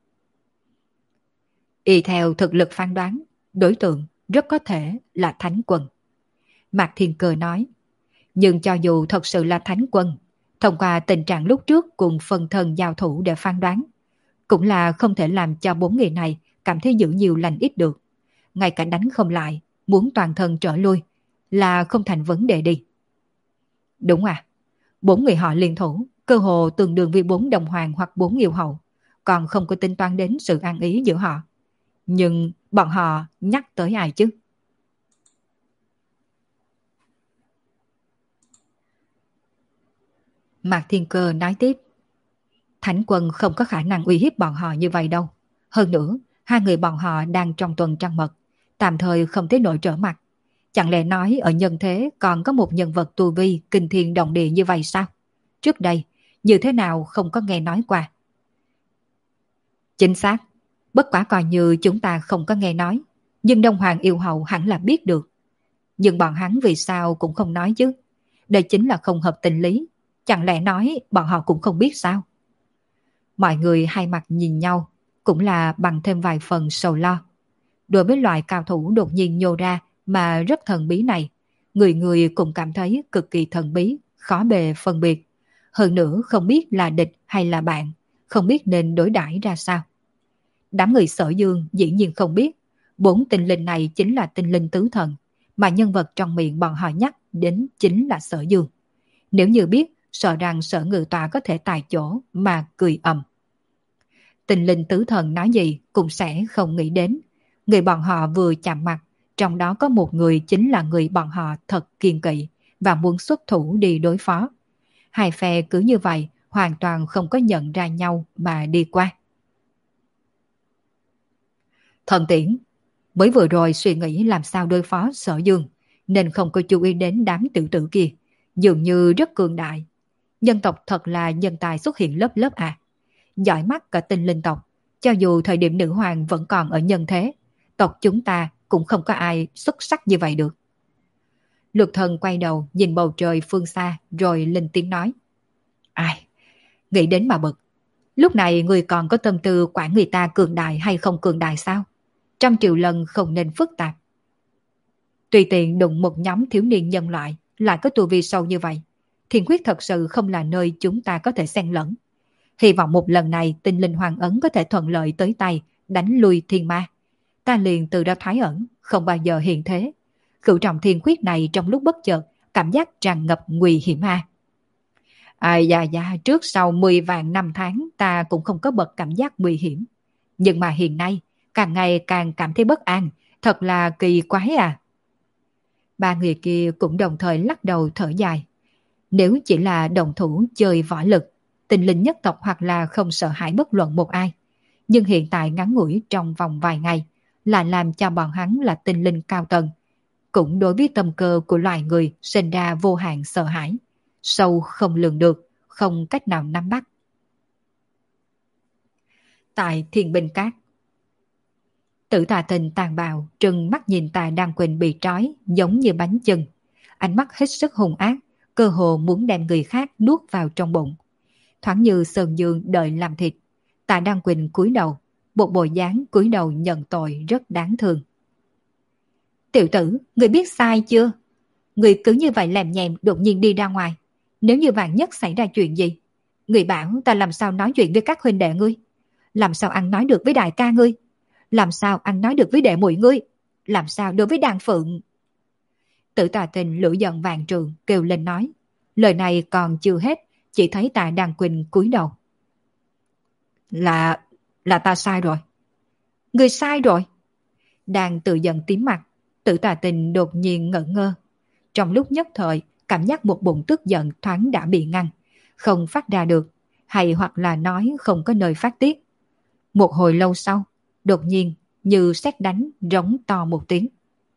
Y theo thực lực phán đoán, đối tượng rất có thể là Thánh Quân. Mạc Thiên Cơ nói, nhưng cho dù thật sự là Thánh Quân, thông qua tình trạng lúc trước cùng phần thân giao thủ để phán đoán, cũng là không thể làm cho bốn người này cảm thấy giữ nhiều lành ít được. Ngay cả đánh không lại, muốn toàn thân trở lui là không thành vấn đề đi. Đúng à, bốn người họ liên thủ, cơ hồ tương đương với bốn đồng hoàng hoặc bốn yêu hậu, còn không có tính toán đến sự ăn ý giữa họ. Nhưng bọn họ nhắc tới ai chứ? Mạc Thiên Cơ nói tiếp, Thánh Quân không có khả năng uy hiếp bọn họ như vậy đâu. Hơn nữa, hai người bọn họ đang trong tuần trăng mật, tạm thời không tới nỗi trở mặt. Chẳng lẽ nói ở nhân thế còn có một nhân vật tu vi kinh thiên động địa như vậy sao? Trước đây, như thế nào không có nghe nói qua? Chính xác, bất quá coi như chúng ta không có nghe nói, nhưng Đông Hoàng yêu hậu hẳn là biết được. Nhưng bọn hắn vì sao cũng không nói chứ? Đây chính là không hợp tình lý. Chẳng lẽ nói bọn họ cũng không biết sao? Mọi người hai mặt nhìn nhau, cũng là bằng thêm vài phần sầu lo. Đối với loại cao thủ đột nhiên nhô ra mà rất thần bí này, người người cũng cảm thấy cực kỳ thần bí, khó bề phân biệt. Hơn nữa không biết là địch hay là bạn, không biết nên đối đãi ra sao. Đám người Sở Dương dĩ nhiên không biết, bốn tinh linh này chính là tinh linh tứ thần, mà nhân vật trong miệng bọn họ nhắc đến chính là Sở Dương. Nếu như biết, sợ rằng Sở Ngự Tọa có thể tại chỗ mà cười ầm. Tinh linh tứ thần nói gì cũng sẽ không nghĩ đến. Người bọn họ vừa chạm mặt, trong đó có một người chính là người bọn họ thật kiên kỵ và muốn xuất thủ đi đối phó. Hai phe cứ như vậy, hoàn toàn không có nhận ra nhau mà đi qua. Thần Tiễn, mới vừa rồi suy nghĩ làm sao đối phó Sở Dương, nên không có chú ý đến đám tiểu tử kia, dường như rất cường đại. Nhân tộc thật là nhân tài xuất hiện lớp lớp à. Giỏi mắt cả tinh linh tộc, cho dù thời điểm nữ hoàng vẫn còn ở nhân thế, tộc chúng ta cũng không có ai xuất sắc như vậy được. Lục Thần quay đầu nhìn bầu trời phương xa rồi lên tiếng nói. Ai, nghĩ đến mà bực. Lúc này người còn có tâm tư quản người ta cường đại hay không cường đại sao? Trăm triệu lần không nên phức tạp. Tùy tiện đụng một nhóm thiếu niên nhân loại lại có tu vi sâu như vậy, Thiên Khuyết thật sự không là nơi chúng ta có thể xen lẫn. Hy vọng một lần này tinh linh hoàng ấn có thể thuận lợi tới tay, đánh lui thiên ma. Ta liền từ đó thoái ẩn, không bao giờ hiện thế. Cửu trọng Thiên Khuyết này trong lúc bất chợt, cảm giác tràn ngập nguy hiểm a. Ai da da, trước sau mười vạn năm tháng ta cũng không có bật cảm giác nguy hiểm. Nhưng mà hiện nay, càng ngày càng cảm thấy bất an, thật là kỳ quái à. Ba người kia cũng đồng thời lắc đầu thở dài. Nếu chỉ là đồng thủ chơi võ lực, tinh linh nhất tộc hoặc là không sợ hãi bất luận một ai. Nhưng hiện tại ngắn ngủi trong vòng vài ngày, là làm cho bọn hắn là tinh linh cao tầng. Cũng đối với tâm cơ của loài người sinh ra vô hạn sợ hãi. Sâu không lường được, không cách nào nắm bắt. Tại Thiên Binh Cát, Tử Tà Tình tàn bạo trừng mắt nhìn Tà Đăng Quỳnh bị trói giống như bánh chưng. Ánh mắt hết sức hung ác, cơ hồ muốn đem người khác nuốt vào trong bụng. Thoáng như Sơn Dương đợi làm thịt. Tà Đăng Quỳnh cúi đầu, một bộ dáng cúi đầu nhận tội rất đáng thương. Tiểu tử, người biết sai chưa? Người cứ như vậy lèm nhèm đột nhiên đi ra ngoài. Nếu như vạn nhất xảy ra chuyện gì, người bảo ta làm sao nói chuyện với các huynh đệ ngươi? Làm sao ăn nói được với đại ca ngươi? Làm sao ăn nói được với đệ muội ngươi? Làm sao đối với đàn phượng? Tử Tà Tình lửa giận vạn trường kêu lên nói. Lời này còn chưa hết, chỉ thấy Tạ Đăng Quỳnh cúi đầu. Là... là ta sai rồi. Người sai rồi. Đang tự giận tím mặt, Tử Tà Tình đột nhiên ngẩn ngơ. Trong lúc nhất thời, cảm giác một bụng tức giận thoáng đã bị ngăn, không phát ra được, hay hoặc là nói không có nơi phát tiết. Một hồi lâu sau, đột nhiên như sét đánh rống to một tiếng.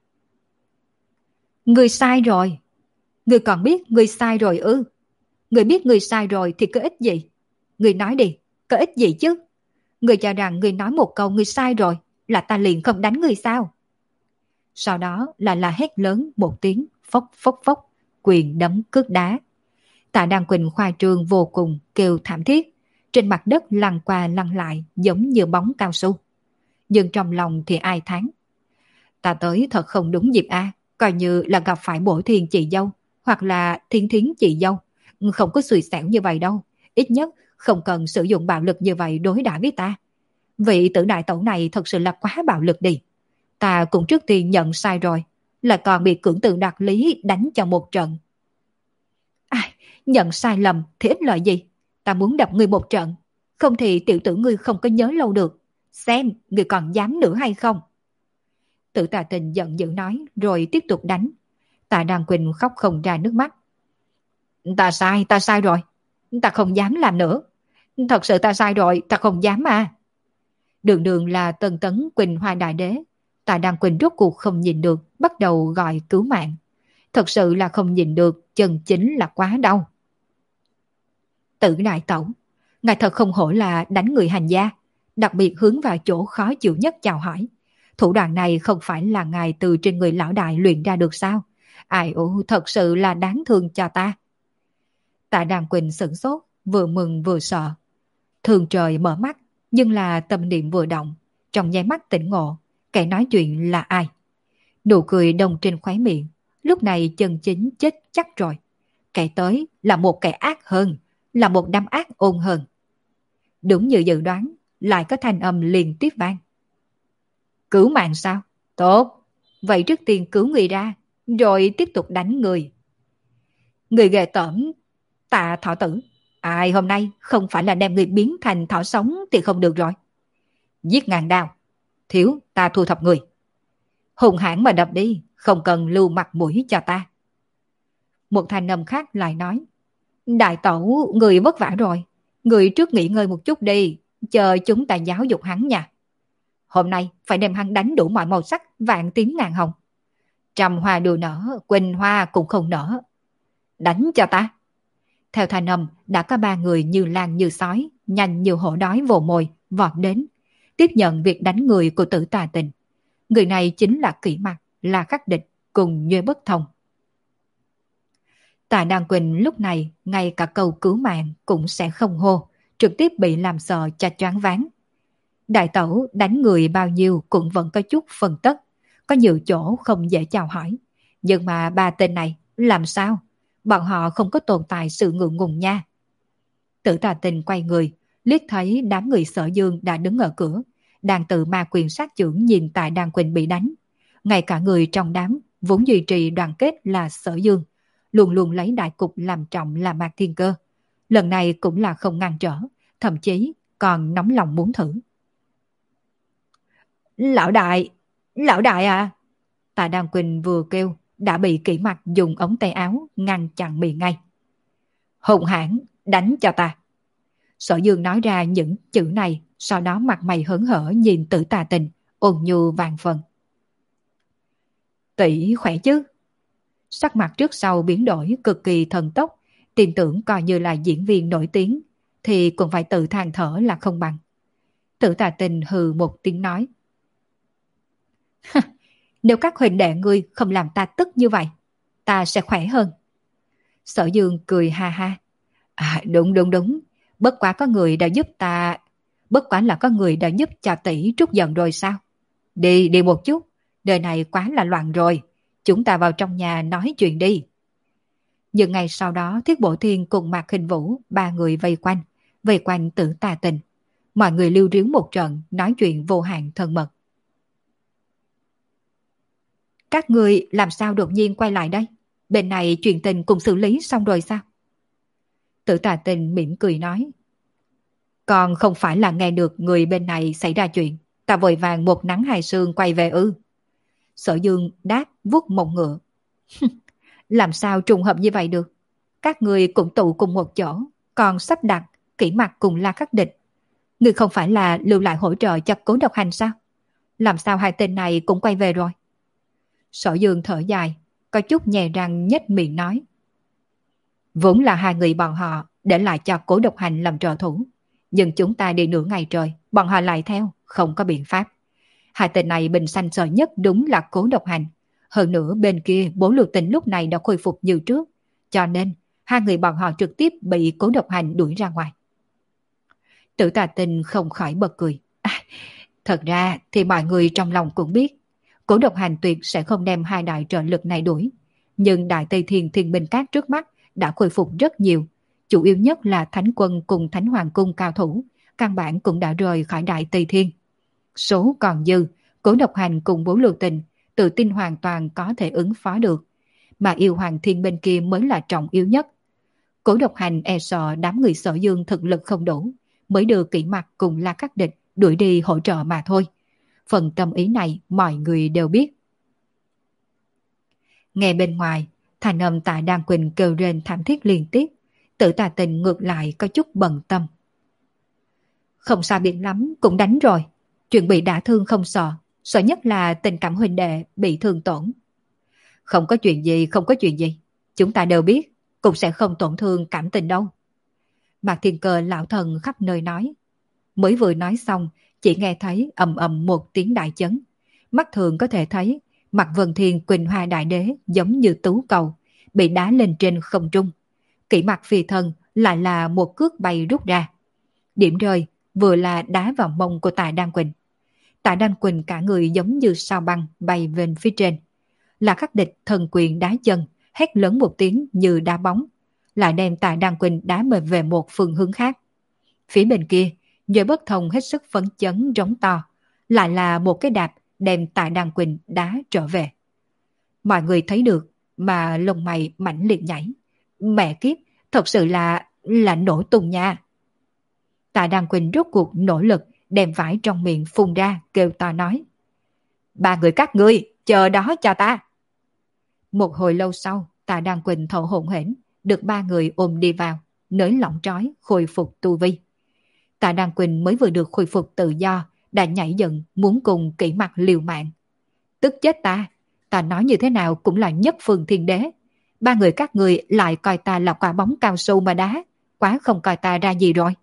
Người sai rồi. Người còn biết người sai rồi ư? Người biết người sai rồi thì có ích gì? Người nói đi, có ích gì chứ? Người cho rằng người nói một câu người sai rồi là ta liền không đánh người sao? Sau đó là là hét lớn một tiếng, phốc phốc phốc, quyền đấm cước đá. Tạ Đăng Quỳnh khoa trương vô cùng, kêu thảm thiết, trên mặt đất lăn qua lăn lại giống như bóng cao su. Nhưng trong lòng thì ai thán. Ta tới thật không đúng dịp a, coi như là gặp phải bổ thiên chị dâu, hoặc là thiên thiến chị dâu, không có xui xẻo như vậy đâu, ít nhất không cần sử dụng bạo lực như vậy đối đãi với ta. Vị Tử đại tẩu này thật sự là quá bạo lực đi. Ta cũng trước tiên nhận sai rồi, là còn bị cưỡng từ đặc lý đánh cho một trận. Ai, nhận sai lầm thì ít lợi gì, ta muốn đập ngươi một trận, không thì tiểu tử ngươi không có nhớ lâu được, xem ngươi còn dám nữa hay không. Tử Tà Tình giận dữ nói rồi tiếp tục đánh. Tạ Đăng Quỳnh khóc không ra nước mắt. Ta sai, ta sai rồi, ta không dám làm nữa, thật sự ta sai rồi, ta không dám à. Đường đường là Tân Tấn Quỳnh Hoa Đại Đế, Tạ Đăng Quỳnh rốt cuộc không nhìn được, bắt đầu gọi cứu mạng. Thật sự là không nhìn được, chân chính là quá đau. Tử đại tẩu, ngài thật không hổ là đánh người hành gia, đặc biệt hướng vào chỗ khó chịu nhất chào hỏi. Thủ đoạn này không phải là ngài từ trên người lão đại luyện ra được sao? Ai ồ, thật sự là đáng thương cho ta. Tạ Đăng Quỳnh sửng sốt, vừa mừng vừa sợ. Thường trời mở mắt, nhưng là tâm niệm vừa động, trong nháy mắt tỉnh ngộ, kẻ nói chuyện là ai? Nụ cười đông trên khóe miệng, lúc này chân chính chết chắc rồi. Kẻ tới là một kẻ ác hơn, là một đám ác ôn hơn. Đúng như dự đoán, lại có thanh âm liên tiếp vang. Cứu mạng sao? Tốt, vậy trước tiên cứu người ra, rồi tiếp tục đánh người. Người ghê tởm, Tạ thỏ tử, ai hôm nay không phải là đem người biến thành thỏ sống thì không được rồi. Giết ngàn đao, thiếu ta thu thập người. Hùng hãn mà đập đi, không cần lưu mặt mũi cho ta. Một thanh âm khác lại nói. Đại tẩu, người vất vả rồi, người trước nghỉ ngơi một chút đi, chờ chúng ta giáo dục hắn nha. Hôm nay phải đem hắn đánh đủ mọi màu sắc, vạn tiếng ngàn hồng. Trăm hoa đua nở, quỳnh hoa cũng không nở. Đánh cho ta. Theo thanh âm, đã có ba người như lan như sói, nhanh như hổ đói vồ mồi, vọt đến, tiếp nhận việc đánh người của Tử Tà Tình. Người này chính là Kỷ Mặc, là khắc địch, cùng Nhuê Bất Thông. Tạ Đăng Quỳnh lúc này, ngay cả câu cứu mạng cũng sẽ không hô, trực tiếp bị làm sợ cho choáng váng. Đại tẩu đánh người bao nhiêu cũng vẫn có chút phân tất, có nhiều chỗ không dễ chào hỏi. Nhưng mà ba tên này, làm sao? Bọn họ không có tồn tại sự ngượng ngùng nha. Tử Tà Tình quay người, liếc thấy đám người Sở Dương đã đứng ở cửa, đang tự ma quyền sát chưởng nhìn Tạ Đăng Quỳnh bị đánh. Ngay cả người trong đám vốn duy trì đoàn kết là Sở Dương, luôn luôn lấy đại cục làm trọng là Mạc Thiên Cơ. lần này cũng là không ngăn trở, thậm chí còn nóng lòng muốn thử. Lão đại, lão đại à! Tạ Đan Quỳnh vừa kêu, đã bị Kỷ Mặc dùng ống tay áo ngăn chặn miệng ngay. Hùng hãn, đánh cho ta! Sở Dương nói ra những chữ này, sau đó mặt mày hớn hở nhìn Tử Tà Tình, ôn nhu vàng phần. Tỷ khỏe chứ? Sắc mặt trước sau biến đổi cực kỳ thần tốc, tin tưởng coi như là diễn viên nổi tiếng, thì cũng phải tự than thở là không bằng. Tử Tà Tình hừ một tiếng nói. Nếu các huynh đệ ngươi không làm ta tức như vậy, ta sẽ khỏe hơn. Sở Dương cười ha ha. À, đúng đúng đúng, bất quá có người đã giúp ta, bất quá là có người đã giúp cho tỷ trút giận rồi sao? Đi, đi một chút, đời này quá là loạn rồi, chúng ta vào trong nhà nói chuyện đi. Nhưng ngày sau đó Thiết Bổ Thiên cùng Mạc Khinh Vũ ba người vây quanh, vây quanh Tử Tà Tình. Mọi người lưu riếu một trận nói chuyện vô hạn thân mật. Các người làm sao đột nhiên quay lại đây? Bên này chuyện tình cùng xử lý xong rồi sao? Tử Tà Tình mỉm cười nói. Còn không phải là nghe được người bên này xảy ra chuyện, ta vội vàng một nắng hai sương quay về ư? Sở Dương đáp vuốt mông ngựa. Làm sao trùng hợp như vậy được? Các người cũng tụ cùng một chỗ, còn sắp đặt Kỷ Mặc cùng La Khắc Địch. Người không phải là lưu lại hỗ trợ cho Cố Độc Hành sao? Làm sao hai tên này cũng quay về rồi? Sở Dương thở dài, có chút nhè răng nhếch miệng nói. Vốn là hai người bọn họ để lại cho Cố Độc Hành làm trợ thủ, nhưng chúng ta đi nửa ngày trời, bọn họ lại theo, không có biện pháp. Hai tên này bình sanh sợ nhất đúng là Cố Độc Hành. Hơn nữa bên kia Bố Lưu Tình lúc này đã khôi phục như trước, cho nên hai người bọn họ trực tiếp bị Cố Độc Hành đuổi ra ngoài. Tử Tà Tình không khỏi bật cười. À, thật ra thì mọi người trong lòng cũng biết Cố Độc Hành tuyệt sẽ không đem hai đại trợ lực này đuổi, nhưng Đại Tây Thiên Thiên Binh Các trước mắt đã khôi phục rất nhiều, chủ yếu nhất là Thánh Quân cùng Thánh Hoàng Cung cao thủ, căn bản cũng đã rời khỏi Đại Tây Thiên. Số còn dư, Cố Độc Hành cùng Bố Lưu Tình tự tin hoàn toàn có thể ứng phó được, mà Yêu Hoàng Thiên bên kia mới là trọng yếu nhất. Cố Độc Hành e sợ đám người Sở Dương thực lực không đủ, mới đưa Kỷ Mặc cùng La Khắc Địch đuổi đi hỗ trợ mà thôi. Phần tâm ý này mọi người đều biết. Nghe bên ngoài, thành âm Tạ Đan Quỳnh kêu rên thảm thiết liên tiếp, Tử Tà Tình ngược lại có chút bận tâm. Không sao biệt lắm, cũng đánh rồi. Chuyện bị đả thương không sợ, sợ nhất là tình cảm huynh đệ bị thương tổn. Không có chuyện gì, không có chuyện gì. Chúng ta đều biết, cũng sẽ không tổn thương cảm tình đâu. Mạc Thiên Cơ lão thần khắp nơi nói. Mới vừa nói xong, chỉ nghe thấy ầm ầm một tiếng đại chấn. Mắt thường có thể thấy Mạc Vân Thiên Quỳnh Hoa Đại Đế giống như tú cầu, bị đá lên trên không trung. Kỷ Mặc phi thân lại là một cước bay rút ra. Điểm rơi vừa là đá vào mông của Tạ Đan Quỳnh. Tạ Đan Quỳnh cả người giống như sao băng bay về phía trên. Là Khắc Địch thần quyền đá chân, hét lớn một tiếng như đá bóng, lại đem Tạ Đan Quỳnh đá mệt về một phương hướng khác. Phía bên kia, Duệ Bất Thông hết sức phấn chấn rống to, lại là một cái đạp đem Tạ Đan Quỳnh đá trở về. Mọi người thấy được mà lông mày mãnh liệt nhảy. Mẹ kiếp, thật sự là là nổ tung nha. Tạ Đan Quỳnh rốt cuộc nỗ lực đem vải trong miệng phun ra, kêu to nói. Ba người các ngươi, chờ đó cho ta. Một hồi lâu sau, Tạ Đan Quỳnh thở hổn hển, được ba người ôm đi vào, nới lỏng trói, khôi phục tu vi. Tạ Đan Quỳnh mới vừa được khôi phục tự do, đã nhảy dựng muốn cùng Kỷ Mặc liều mạng. Tức chết ta, ta nói như thế nào cũng là nhất phương thiên đế. Ba người các người lại coi ta là quả bóng cao su mà đá, quá không coi ta ra gì rồi.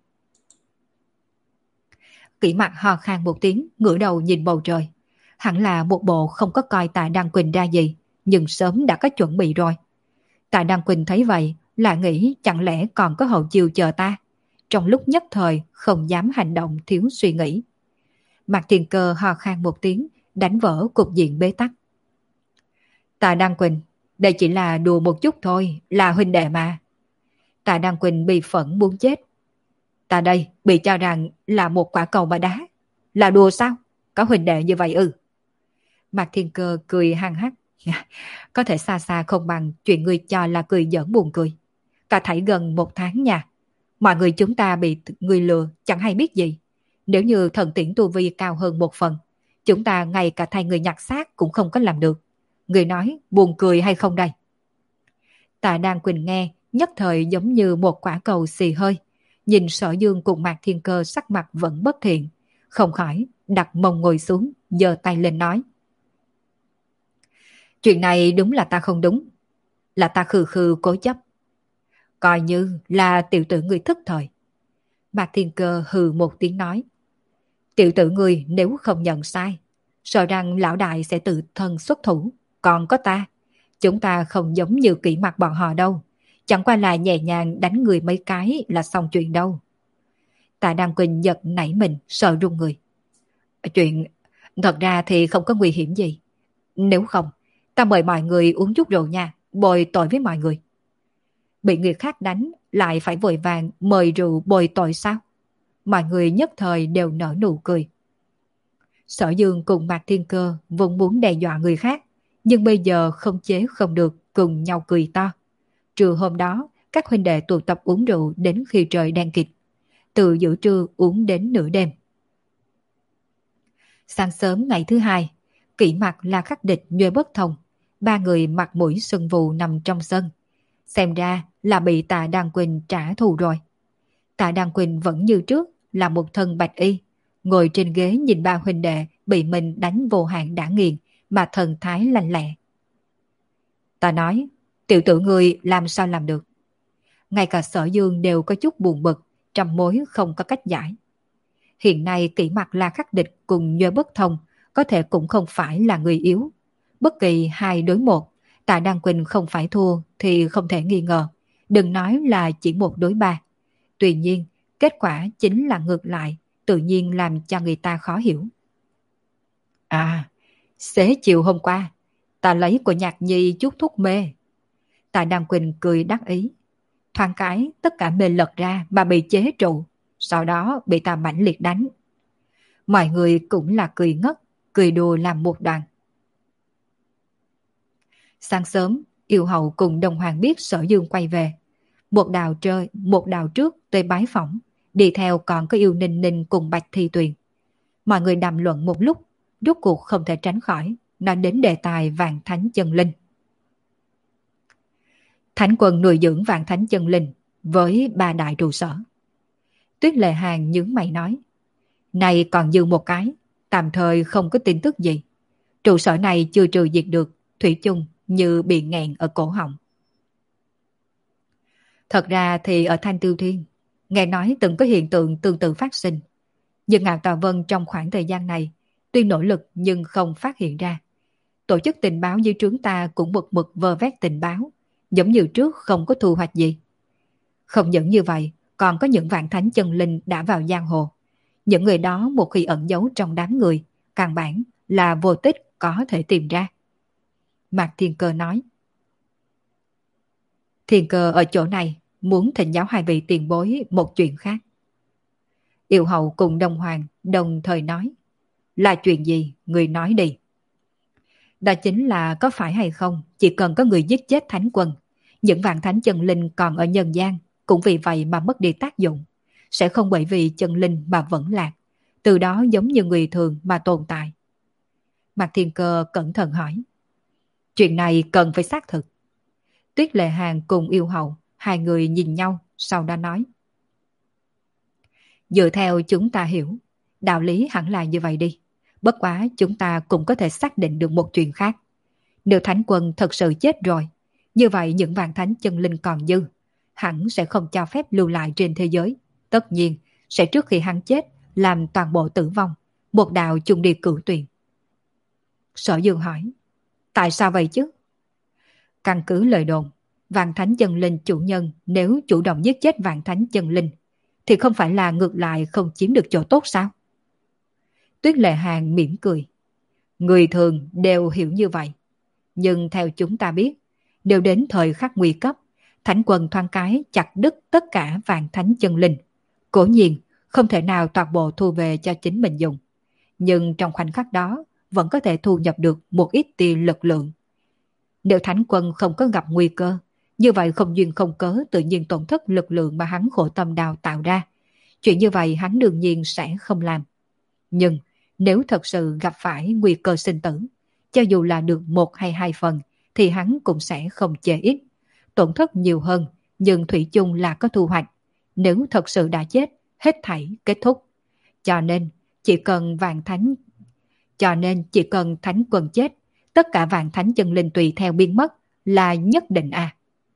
Kỷ Mặc ho khan một tiếng, ngửa đầu nhìn bầu trời. Hẳn là một bộ không có coi Tạ Đan Quỳnh ra gì, nhưng sớm đã có chuẩn bị rồi. Tạ Đan Quỳnh thấy vậy, là nghĩ chẳng lẽ còn có hậu chiêu chờ ta. Trong lúc nhất thời không dám hành động thiếu suy nghĩ. Mạc Thiên Cơ ho khan một tiếng, đánh vỡ cục diện bế tắc. Tạ Đan Quỳnh, đây chỉ là đùa một chút thôi, là huynh đệ mà. Tạ Đan Quỳnh bị phẫn muốn chết. Ta đây bị cho rằng là một quả cầu mà đá. Là đùa sao? Có huynh đệ như vậy ư? Mạc Thiên Cơ cười hăng hắc. Có thể xa xa không bằng chuyện người cho là cười giỡn buồn cười. Cả thảy gần một tháng nha. Mọi người chúng ta bị người lừa chẳng hay biết gì. Nếu như thần tiễn tu vi cao hơn một phần, chúng ta ngay cả thay người nhặt xác cũng không có làm được. Người nói buồn cười hay không đây? Tạ Đan Quỳnh nghe, nhất thời giống như một quả cầu xì hơi. Nhìn Sở Dương cùng Mạc Thiên Cơ sắc mặt vẫn bất thiện. Không khỏi, đặt mông ngồi xuống, giơ tay lên nói. Chuyện này đúng là ta không đúng. Là ta khư khư cố chấp. Coi như là tiểu tử người thức thời. Mạc Thiên Cơ hừ một tiếng nói. Tiểu tử người nếu không nhận sai, sợ rằng lão đại sẽ tự thân xuất thủ. Còn có ta, chúng ta không giống như kỹ mặt bọn họ đâu. Chẳng qua là nhẹ nhàng đánh người mấy cái là xong chuyện đâu. Tạ Đăng Quỳnh giật nảy mình, sợ run người. Chuyện thật ra thì không có nguy hiểm gì. Nếu không, ta mời mọi người uống chút rượu nha, bồi tội với mọi người. Bị người khác đánh lại phải vội vàng mời rượu bồi tội sao? Mọi người nhất thời đều nở nụ cười. Sở Dương cùng Mạc Thiên Cơ vốn muốn đe dọa người khác, nhưng bây giờ không chế không được, cùng nhau cười to. Trưa hôm đó, các huynh đệ tụ tập uống rượu đến khi trời đen kịt, từ giữa trưa uống đến nửa đêm. Sáng sớm ngày thứ hai, Kỷ Mặc, La Khắc Địch, Nhuê Bất Thông, ba người mặt mũi sưng vù nằm trong sân. Xem ra là bị Tạ Đan Quỳnh trả thù rồi. Tạ Đan Quỳnh vẫn như trước là một thân bạch y, ngồi trên ghế nhìn ba huynh đệ bị mình đánh vô hạn đã nghiền mà thần thái lanh lẹ. Ta nói, tiểu tử người làm sao làm được? Ngay cả Sở Dương đều có chút buồn bực, trăm mối không có cách giải. Hiện nay Kỷ Mặc, La Khắc Địch cùng Nhuê Bất Thông có thể cũng không phải là người yếu. Bất kỳ hai đối một, Tạ Đan Quỳnh không phải thua thì không thể nghi ngờ. Đừng nói là chỉ một đối ba. Tuy nhiên, kết quả chính là ngược lại, tự nhiên làm cho người ta khó hiểu. À, xế chiều hôm qua, ta lấy của Nhạc Nhi chút thuốc mê. Tạ Đan Quỳnh cười đắc ý. Thoáng cái, tất cả mê lật ra mà bị chế trụ, sau đó bị ta mãnh liệt đánh. Mọi người cũng là cười ngất, cười đùa làm một đoàn. Sáng sớm, Yêu Hậu cùng Đồng Hoàng biết Sở Dương quay về. Một đào chơi, một đào trước tới bái phỏng, đi theo còn có Yêu Ninh Ninh cùng Bạch Thi Tuyền. Mọi người đàm luận một lúc, rốt cuộc không thể tránh khỏi, nói đến đề tài Vạn Thánh Chân Linh. Thánh quân nuôi dưỡng Vạn Thánh Chân Linh với ba đại trụ sở. Tuyết Lệ Hàn nhướng mày nói, này còn dư một cái, tạm thời không có tin tức gì. Trụ sở này chưa trừ diệt được, thủy chung như bị nghẹn ở cổ họng. Thật ra thì ở Thanh Tiêu Thiên, nghe nói từng có hiện tượng tương tự phát sinh. Nhưng Ngạo Tà Vân trong khoảng thời gian này, tuy nỗ lực nhưng không phát hiện ra. Tổ chức tình báo dưới trướng ta cũng mực mực vơ vét tình báo, giống như trước không có thu hoạch gì. Không những như vậy, còn có những Vạn Thánh Chân Linh đã vào giang hồ. Những người đó một khi ẩn giấu trong đám người, căn bản là vô tích có thể tìm ra. Mạc Thiên Cơ nói, Thiên Cơ ở chỗ này muốn thỉnh giáo hai vị tiền bối một chuyện khác. Yêu Hậu cùng Đông Hoàng đồng thời nói, là chuyện gì, người nói đi. Đó chính là có phải hay không, chỉ cần có người giết chết Thánh Quân, những Vạn Thánh Chân Linh còn ở nhân gian cũng vì vậy mà mất đi tác dụng, sẽ không bởi vì chân linh mà vẫn lạc, từ đó giống như người thường mà tồn tại. Mạc Thiên Cơ cẩn thận hỏi, chuyện này cần phải xác thực. Tuyết Lệ Hàn cùng Yêu Hậu, hai người nhìn nhau, sau đó nói, dựa theo chúng ta hiểu, đạo lý hẳn là như vậy đi. Bất quá chúng ta cũng có thể xác định được một chuyện khác. Nếu Thánh Quân thật sự chết rồi, như vậy những Vạn Thánh Chân Linh còn dư, hẳn sẽ không cho phép lưu lại trên thế giới. Tất nhiên, sẽ trước khi hắn chết, làm toàn bộ tử vong, một đạo chung đi cửu tuyền. Sở Dương hỏi, tại sao vậy chứ? Căn cứ lời đồn, Vạn Thánh Chân Linh chủ nhân nếu chủ động giết chết Vạn Thánh Chân Linh, thì không phải là ngược lại không chiếm được chỗ tốt sao? Tuyết Lệ Hàn mỉm cười. Người thường đều hiểu như vậy. Nhưng theo chúng ta biết, đều đến thời khắc nguy cấp, Thánh Quân thoáng cái chặt đứt tất cả Vạn Thánh Chân Linh. Cố nhiên, không thể nào toàn bộ thu về cho chính mình dùng. Nhưng trong khoảnh khắc đó, vẫn có thể thu nhập được một ít tiền lực lượng. Nếu Thánh Quân không có gặp nguy cơ, Như vậy không duyên không cớ tự nhiên tổn thất lực lượng mà hắn khổ tâm đào tạo ra. Chuyện như vậy hắn đương nhiên sẽ không làm. Nhưng nếu thật sự gặp phải nguy cơ sinh tử, cho dù là được một hay hai phần thì hắn cũng sẽ không chê ít. Tổn thất nhiều hơn nhưng thủy chung là có thu hoạch. Nếu thật sự đã chết, hết thảy kết thúc. Cho nên chỉ cần vạn thánh cho nên chỉ cần thánh quân chết, tất cả vạn thánh chân linh tùy theo biến mất là nhất định à.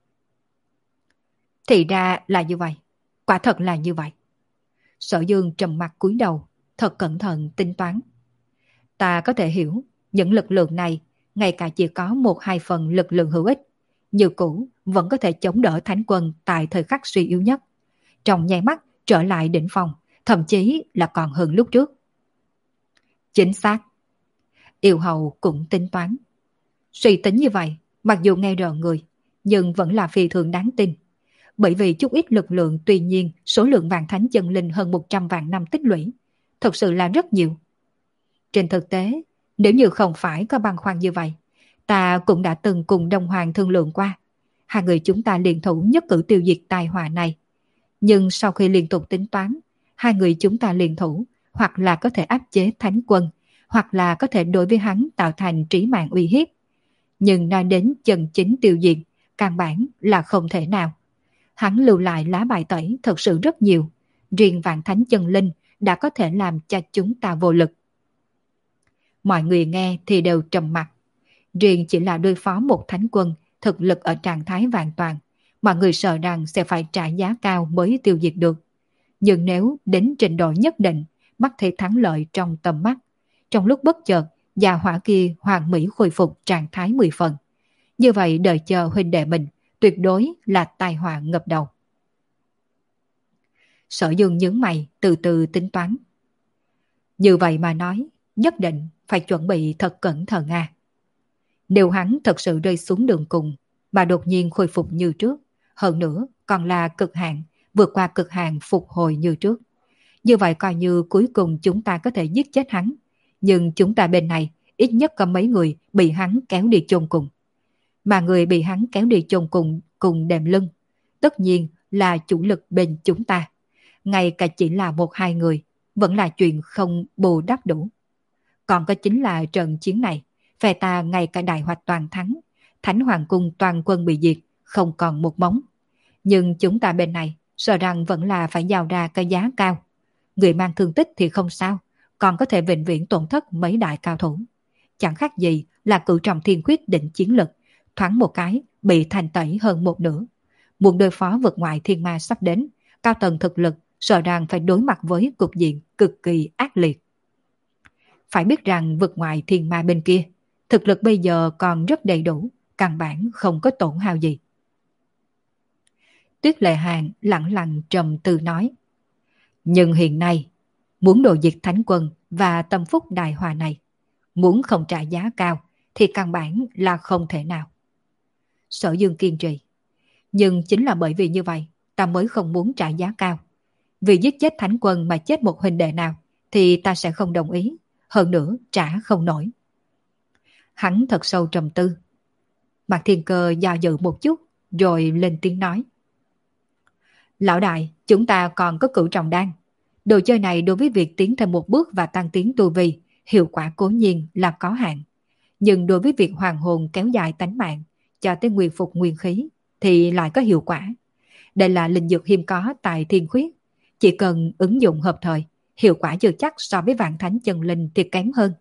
Thì ra là như vậy, quả thật là như vậy. Sở Dương trầm mặt cúi đầu, thật cẩn thận tính toán. Ta có thể hiểu, những lực lượng này, ngay cả chỉ có một hai phần lực lượng hữu ích, như cũ vẫn có thể chống đỡ thánh quân tại thời khắc suy yếu nhất. Trong nháy mắt trở lại đỉnh phong, thậm chí là còn hơn lúc trước. Chính xác. Yêu hầu cũng tính toán. Suy tính như vậy, mặc dù nghe rợn người, nhưng vẫn là phi thường đáng tin. Bởi vì chút ít lực lượng, tuy nhiên số lượng vạn thánh chân linh hơn một trăm vạn năm tích lũy, thật sự là rất nhiều. Trên thực tế, nếu như không phải có băn khoăn như vậy, ta cũng đã từng cùng Đông Hoàng thương lượng qua. Hai người chúng ta liên thủ nhất cử tiêu diệt tai họa này. Nhưng sau khi liên tục tính toán, hai người chúng ta liên thủ hoặc là có thể áp chế thánh quân, hoặc là có thể đối với hắn tạo thành trí mạng uy hiếp. Nhưng nói đến chân chính tiêu diệt, căn bản là không thể nào. Hắn lưu lại lá bài tẩy thật sự rất nhiều. Riêng vạn thánh chân linh đã có thể làm cho chúng ta vô lực. Mọi người nghe thì đều trầm mặc. Riêng chỉ là đối phó một thánh quân thực lực ở trạng thái vạn toàn, mọi người sợ rằng sẽ phải trả giá cao mới tiêu diệt được. Nhưng nếu đến trình độ nhất định, mắt thấy thắng lợi trong tầm mắt, trong lúc bất chợt, già hỏa kia hoàn mỹ khôi phục trạng thái mười phần. Như vậy đợi chờ huynh đệ mình tuyệt đối là tai họa ngập đầu. Sở Dương nhướng mày từ từ tính toán. Như vậy mà nói, nhất định phải chuẩn bị thật cẩn thận à. Nếu hắn thật sự rơi xuống đường cùng mà đột nhiên khôi phục như trước, hơn nữa còn là cực hạn, vượt qua cực hạn phục hồi như trước, như vậy coi như cuối cùng chúng ta có thể giết chết hắn. Nhưng chúng ta bên này ít nhất có mấy người bị hắn kéo đi chôn cùng. Mà người bị hắn kéo đi chôn cùng cùng đệm lưng, tất nhiên là chủ lực bên chúng ta. Ngay cả chỉ là một hai người, vẫn là chuyện không bù đắp đủ. Còn có chính là trận chiến này, phe ta ngay cả đại hoạch toàn thắng, Thánh Hoàng Cung toàn quân bị diệt, không còn một móng. Nhưng chúng ta bên này, sợ rằng vẫn là phải giao ra cái giá cao. Người mang thương tích thì không sao, còn có thể vĩnh viễn tổn thất mấy đại cao thủ. Chẳng khác gì là cửu trọng thiên quyết định chiến lực, thoáng một cái bị thành tẩy hơn một nửa. Muốn đối phó vực ngoại thiên ma sắp đến, cao tầng thực lực sợ rằng phải đối mặt với cục diện cực kỳ ác liệt. Phải biết rằng vực ngoại thiên ma bên kia, thực lực bây giờ còn rất đầy đủ, căn bản không có tổn hao gì. Tuyết Lệ Hàn lặng lặng trầm tư nói. Nhưng hiện nay, muốn đồ diệt thánh quân và tâm phúc đại hòa này, muốn không trả giá cao thì căn bản là không thể nào. Sở Dương kiên trì. Nhưng chính là bởi vì như vậy, ta mới không muốn trả giá cao. Vì giết chết thánh quân mà chết một huynh đệ nào thì ta sẽ không đồng ý, hơn nữa trả không nổi. Hắn thật sâu trầm tư. Mạc Thiên Cơ do dự một chút rồi lên tiếng nói. Lão đại, chúng ta còn có cửu trọng đan. Đồ chơi này đối với việc tiến thêm một bước và tăng tiến tu vi, hiệu quả cố nhiên là có hạn. Nhưng đối với việc hoàng hồn kéo dài tánh mạng, cho tới nguyên phục nguyên khí, thì lại có hiệu quả. Đây là linh dược hiếm có tại thiên khuyết. Chỉ cần ứng dụng hợp thời, hiệu quả chưa chắc so với vạn thánh chân linh thì kém hơn.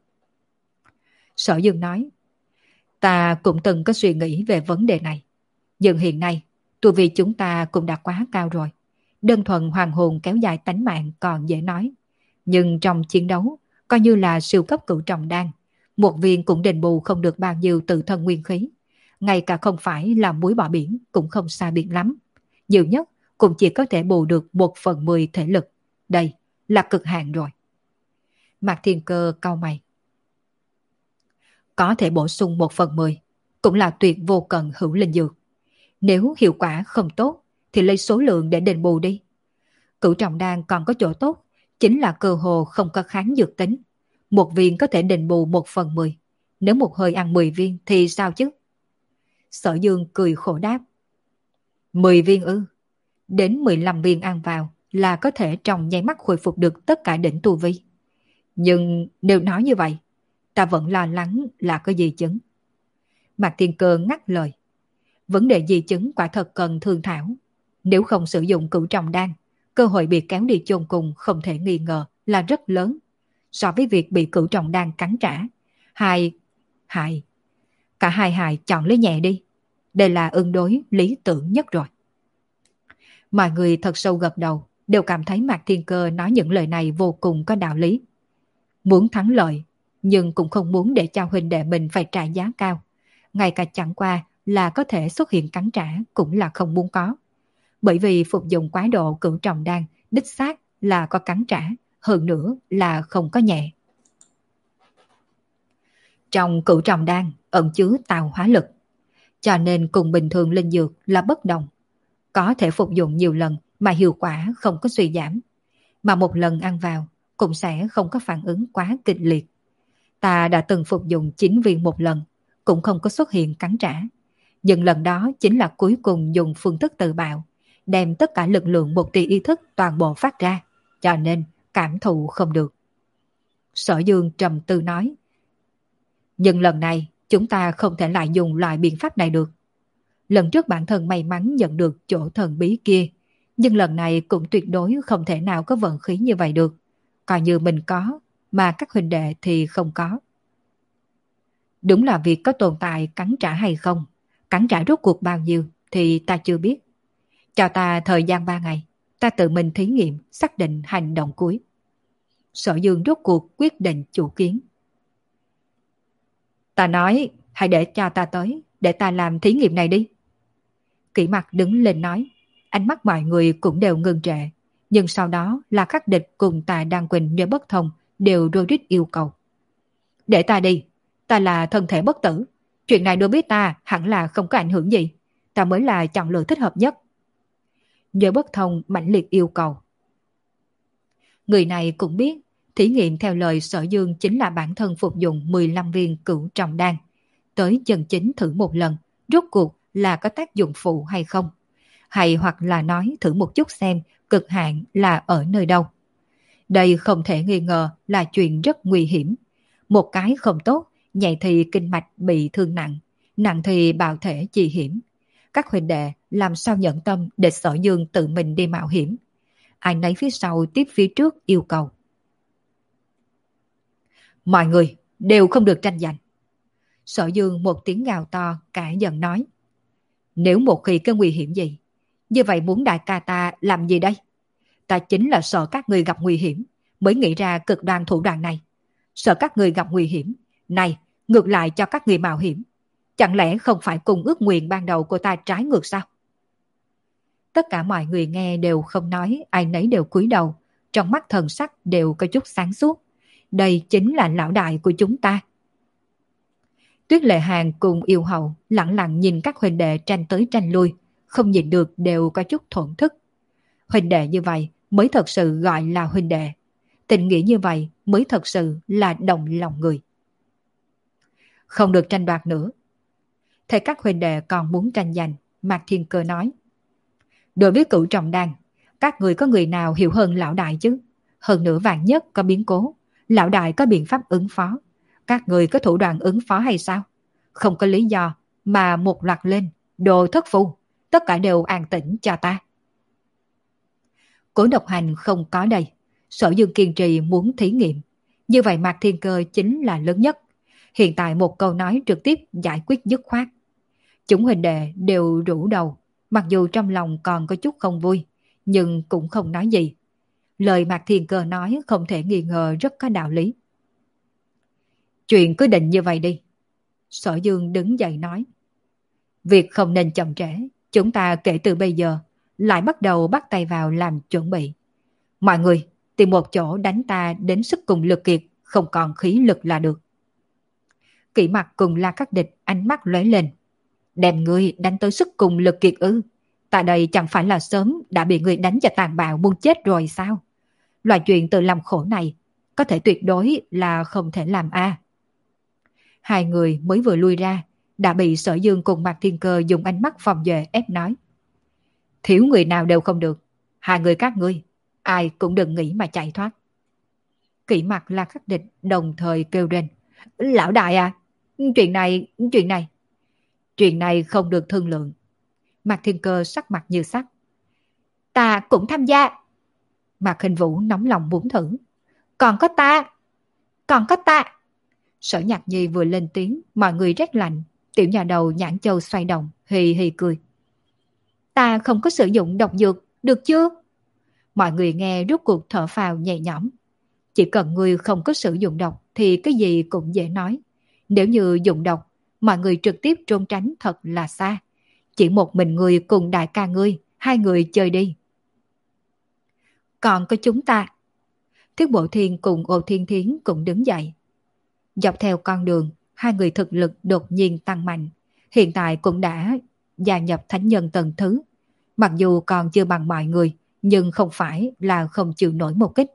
Sở Dương nói, ta cũng từng có suy nghĩ về vấn đề này. Nhưng hiện nay, tu vi chúng ta cũng đã quá cao rồi. Đơn thuần hoàng hồn kéo dài tánh mạng còn dễ nói. Nhưng trong chiến đấu, coi như là siêu cấp cửu trọng đan, một viên cũng đền bù không được bao nhiêu tự thân nguyên khí. Ngay cả không phải là muối bỏ biển cũng không xa biệt lắm. Nhiều nhất cũng chỉ có thể bù được một phần mười thể lực. Đây là cực hạn rồi. Mạc Thiên Cơ cau mày. Có thể bổ sung một phần mười, cũng là tuyệt vô cần hữu linh dược. Nếu hiệu quả không tốt, thì lấy số lượng để đền bù đi. Cửu trọng đan còn có chỗ tốt, chính là cơ hồ không có kháng dược tính. Một viên có thể đền bù một phần mười. Nếu một hơi ăn mười viên thì sao chứ? Sở Dương cười khổ đáp. Mười viên ư? Đến mười lăm viên ăn vào là có thể trong nháy mắt khôi phục được tất cả đỉnh tu vi. Nhưng nếu nói như vậy, ta vẫn lo lắng là có di chứng. Mạc Thiên Cơ ngắt lời. Vấn đề di chứng quả thật cần thương thảo. Nếu không sử dụng cửu trọng đan, cơ hội bị kéo đi chôn cùng không thể nghi ngờ là rất lớn. So với việc bị cửu trọng đan cắn trả, hai hại. Cả hai hại chọn lấy nhẹ đi. Đây là ứng đối lý tưởng nhất rồi. Mọi người thật sâu gật đầu, đều cảm thấy Mạc Thiên Cơ nói những lời này vô cùng có đạo lý. Muốn thắng lợi, nhưng cũng không muốn để cho huynh đệ mình phải trả giá cao. Ngay cả chẳng qua là có thể xuất hiện cắn trả cũng là không muốn có. Bởi vì phục dụng quá độ cửu trọng đan, đích xác là có cắn trả, hơn nữa là không có nhẹ. Trong cửu trọng đan ẩn chứa tạo hóa lực, cho nên cùng bình thường linh dược là bất đồng. Có thể phục dụng nhiều lần mà hiệu quả không có suy giảm, mà một lần ăn vào cũng sẽ không có phản ứng quá kịch liệt. Ta đã từng phục dụng chín viên một lần, cũng không có xuất hiện cắn trả. Nhưng lần đó chính là cuối cùng dùng phương thức tự bạo, đem tất cả lực lượng một tia ý thức toàn bộ phát ra, cho nên cảm thụ không được. Sở Dương trầm tư nói. Nhưng lần này chúng ta không thể lại dùng loại biện pháp này được. Lần trước bản thân may mắn nhận được chỗ thần bí kia, nhưng lần này cũng tuyệt đối không thể nào có vận khí như vậy được. Coi như mình có, mà các huynh đệ thì không có. Đúng là việc có tồn tại cắn trả hay không, cắn trả rốt cuộc bao nhiêu thì ta chưa biết. Cho ta thời gian ba ngày, ta tự mình thí nghiệm xác định hành động cuối. Sở Dương rốt cuộc quyết định chủ kiến. Ta nói, hãy để cho ta tới, để ta làm thí nghiệm này đi. Kỷ Mặc đứng lên nói, ánh mắt mọi người cũng đều ngưng trệ, nhưng sau đó là Khắc Địch cùng Tà Đan Quỳnh nếu bất thông đều rối rít yêu cầu. Để ta đi, ta là thân thể bất tử, chuyện này đối với ta hẳn là không có ảnh hưởng gì, ta mới là chọn lựa thích hợp nhất. Nhớ bất thông mãnh liệt yêu cầu. Người này cũng biết, thí nghiệm theo lời Sở Dương chính là bản thân phục dụng mười lăm viên cửu trọng đan, tới chân chính thử một lần, rốt cuộc là có tác dụng phụ hay không, hay hoặc là nói thử một chút xem cực hạn là ở nơi đâu. Đây không thể nghi ngờ là chuyện rất nguy hiểm. Một cái không tốt, nhẹ thì kinh mạch bị thương nặng, nặng thì bạo thể chi hiểm. Các huynh đệ làm sao nhận tâm để Sở Dương tự mình đi mạo hiểm. Ai nấy phía sau tiếp phía trước yêu cầu. Mọi người đều không được tranh giành. Sở Dương một tiếng gào to cả giận nói. Nếu một khi có nguy hiểm gì, như vậy muốn đại ca ta làm gì đây? Ta chính là sợ các người gặp nguy hiểm, mới nghĩ ra cực đoan thủ đoạn này. Sợ các người gặp nguy hiểm, này ngược lại cho các người mạo hiểm. Chẳng lẽ không phải cùng ước nguyện ban đầu của ta trái ngược sao? Tất cả mọi người nghe đều không nói, ai nấy đều cúi đầu, trong mắt thần sắc đều có chút sáng suốt. Đây chính là lão đại của chúng ta. Tuyết Lệ Hàn cùng Yêu Hậu lặng lặng nhìn các huynh đệ tranh tới tranh lui, không nhìn được đều có chút thổn thức. Huynh đệ như vậy mới thật sự gọi là huynh đệ. Tình nghĩa như vậy mới thật sự là đồng lòng người. Không được tranh đoạt nữa. Thấy các huynh đệ còn muốn tranh giành, Mạc Thiên Cơ nói. Đối với cửu trọng đan, các người có người nào hiểu hơn lão đại chứ? Hơn nữa vạn nhất có biến cố, lão đại có biện pháp ứng phó. Các người có thủ đoạn ứng phó hay sao? Không có lý do mà một loạt lên, đồ thất phu, tất cả đều an tĩnh cho ta. Cố Độc Hành không có đây. Sở Dương kiên trì muốn thí nghiệm. Như vậy Mạc Thiên Cơ chính là lớn nhất. Hiện tại một câu nói trực tiếp giải quyết dứt khoát. Chúng huynh đệ đều rũ đầu, mặc dù trong lòng còn có chút không vui, nhưng cũng không nói gì. Lời Mạc Thiên Cơ nói không thể nghi ngờ rất có đạo lý. Chuyện cứ định như vậy đi. Sở Dương đứng dậy nói. Việc không nên chậm trễ, chúng ta kể từ bây giờ lại bắt đầu bắt tay vào làm chuẩn bị. Mọi người tìm một chỗ đánh ta đến sức cùng lực kiệt, không còn khí lực là được. Kỷ Mặc cùng La Khắc Địch ánh mắt lóe lên. Đem ngươi đánh tới sức cùng lực kiệt ư? Tại đây chẳng phải là sớm đã bị ngươi đánh cho tàn bạo muốn chết rồi sao? Loại chuyện tự làm khổ này có thể tuyệt đối là không thể làm a. Hai người mới vừa lui ra đã bị Sở Dương cùng Mạc Thiên Cơ dùng ánh mắt phòng vệ ép nói. Thiếu người nào đều không được. Hai người các ngươi, ai cũng đừng nghĩ mà chạy thoát. Kỷ Mặc La Khắc Địch đồng thời kêu lên. Lão đại à, chuyện này, chuyện này. Chuyện này không được thương lượng. Mạc Thiên Cơ sắc mặt như sắt. Ta cũng tham gia. Mạc Hình Vũ nóng lòng muốn thử. Còn có ta, còn có ta. Sở Nhạc Nhi vừa lên tiếng, mọi người rét lạnh. Tiểu nhà đầu nhãn châu xoay động, hì hì cười. Ta không có sử dụng độc dược, được chưa? Mọi người nghe rút cuộc thở phào nhẹ nhõm. Chỉ cần ngươi không có sử dụng độc thì cái gì cũng dễ nói. Nếu như dùng độc, mọi người trực tiếp trốn tránh thật là xa. Chỉ một mình ngươi cùng đại ca ngươi, hai người chơi đi. Còn có chúng ta. Thiết Bộ Thiên cùng Ô Thiên Thiến cũng đứng dậy. Dọc theo con đường, hai người thực lực đột nhiên tăng mạnh. Hiện tại cũng đã gia nhập thánh nhân tầng thứ. Mặc dù còn chưa bằng mọi người, nhưng không phải là không chịu nổi một kích.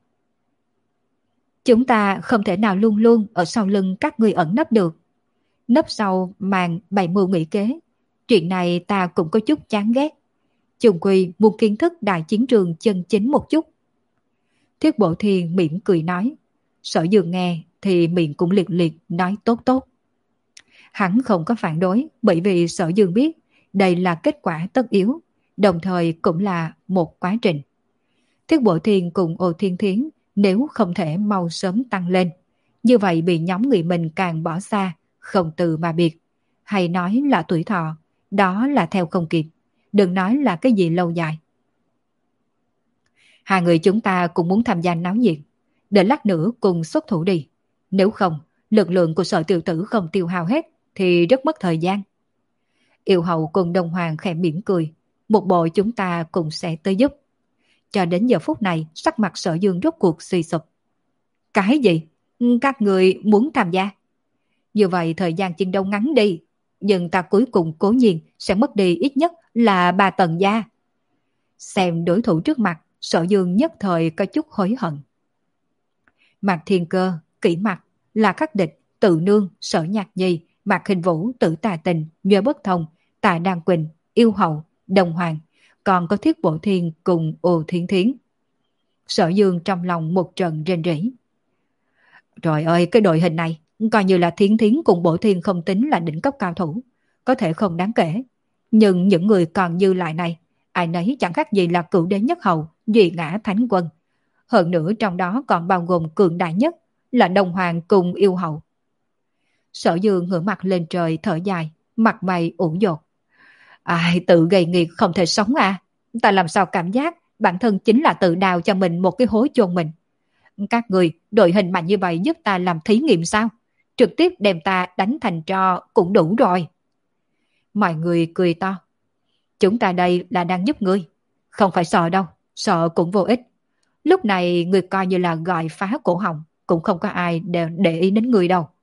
Chúng ta không thể nào luôn luôn ở sau lưng các ngươi ẩn nấp được. Nấp sau màn bày mưu nghĩ kế. Chuyện này ta cũng có chút chán ghét. Chung quy muốn kiến thức đại chiến trường chân chính một chút. Thiết Bộ Thiên mỉm cười nói. Sở Dương nghe thì miệng cũng liệt liệt nói tốt tốt. Hắn không có phản đối bởi vì Sở Dương biết đây là kết quả tất yếu, đồng thời cũng là một quá trình. Thiết Bộ Thiên cùng Ô Thiên Thiến nếu không thể mau sớm tăng lên, như vậy bị nhóm người mình càng bỏ xa, không từ mà biệt. Hay nói là tuổi thọ, đó là theo không kịp, đừng nói là cái gì lâu dài. Hai người chúng ta cũng muốn tham gia náo nhiệt, để lát nữa cùng xuất thủ đi. Nếu không, lực lượng của Sở tiểu tử không tiêu hao hết thì rất mất thời gian. Yêu Hậu cùng Đông Hoàng khẽ mỉm cười, một bộ chúng ta cùng sẽ tới giúp. Cho đến giờ phút này, sắc mặt Sở Dương rốt cuộc suy sụp. Cái gì? Các người muốn tham gia? Như vậy thời gian chiến đấu ngắn đi, nhưng ta cuối cùng cố nhiên sẽ mất đi ít nhất là ba tầng da. Xem đối thủ trước mặt, Sở Dương nhất thời có chút hối hận. Mạc Thiên Cơ, Kỷ Mặc, La Khắc Địch, Tự Nương, Sở Nhạc Nhi, Mạc Hình Vũ, Tử Tà Tình, Nhuệ Bất Thông, Tạ Đan Quỳnh, Yêu Hậu, Đồng Hoàng, còn có Thiết Bộ Thiên cùng Ô Thiên Thiến. Sở Dương trong lòng một trận rên rỉ. Trời ơi, cái đội hình này, coi như là Thiến Thiến cùng Bộ Thiên không tính là đỉnh cấp cao thủ, có thể không đáng kể. Nhưng những người còn dư lại này, ai nấy chẳng khác gì là cửu đế nhất hầu, duy ngã thánh quân. Hơn nữa trong đó còn bao gồm cường đại nhất là Đồng Hoàng cùng Yêu Hậu. Sở Dương ngửa mặt lên trời thở dài, mặt mày ủ dột. Ai tự gây nghiệt không thể sống à? Ta làm sao cảm giác bản thân chính là tự đào cho mình một cái hố chôn mình. Các người đội hình mạnh như vậy giúp ta làm thí nghiệm sao? Trực tiếp đem ta đánh thành tro cũng đủ rồi. Mọi người cười to. Chúng ta đây là đang giúp ngươi. Không phải sợ đâu, sợ cũng vô ích. Lúc này người coi như là gọi phá cổ họng, cũng không có ai để, để ý đến người đâu.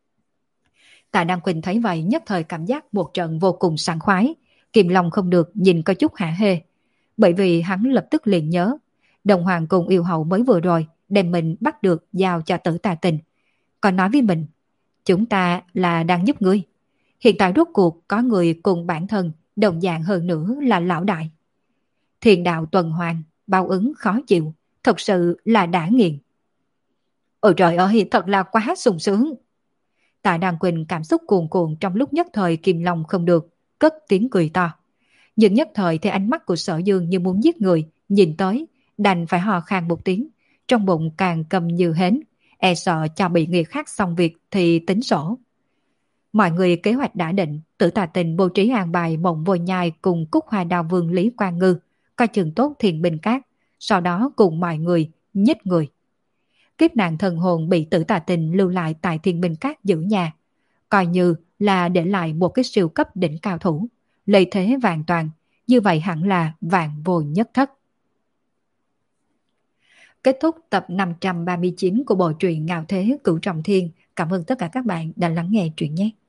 Tạ Đăng Quỳnh thấy vậy nhất thời cảm giác một trận vô cùng sảng khoái, kìm lòng không được nhìn có chút hả hê. Bởi vì hắn lập tức liền nhớ, Đồng Hoàng cùng Yêu Hậu mới vừa rồi đem mình bắt được giao cho Tử Tà Tình. Còn nói với mình, chúng ta là đang giúp ngươi. Hiện tại rốt cuộc có người cùng bản thân đồng dạng hơn nữa là lão đại. Thiền đạo tuần hoàn, báo ứng khó chịu, thật sự là đã nghiền. Ôi trời ơi, thật là quá sung sướng. Tạ Đăng Quỳnh cảm xúc cuồn cuộn trong lúc nhất thời kìm lòng không được, cất tiếng cười to. Nhưng nhất thời thì ánh mắt của Sở Dương như muốn giết người, nhìn tới, đành phải hò khan một tiếng, trong bụng càng cầm như hến, e sợ cho bị người khác xong việc thì tính sổ. Mọi người kế hoạch đã định, Tử Tà Tình bố trí an bài Mộng Vô Nhai cùng Cúc Hoa Đao Vương Lý Quang Ngư, coi chừng tốt Thiền Binh Các, sau đó cùng mọi người nhích người. Kiếp nạn thần hồn bị Tử Tà Tình lưu lại tại Thiên Binh Các giữ nhà, coi như là để lại một cái siêu cấp đỉnh cao thủ, lợi thế vàng toàn, như vậy hẳn là vạn vô nhất thất. Kết thúc tập năm trăm ba mươi chín của bộ truyện Ngạo Thế Cửu Trọng Thiên. Cảm ơn tất cả các bạn đã lắng nghe truyện nhé.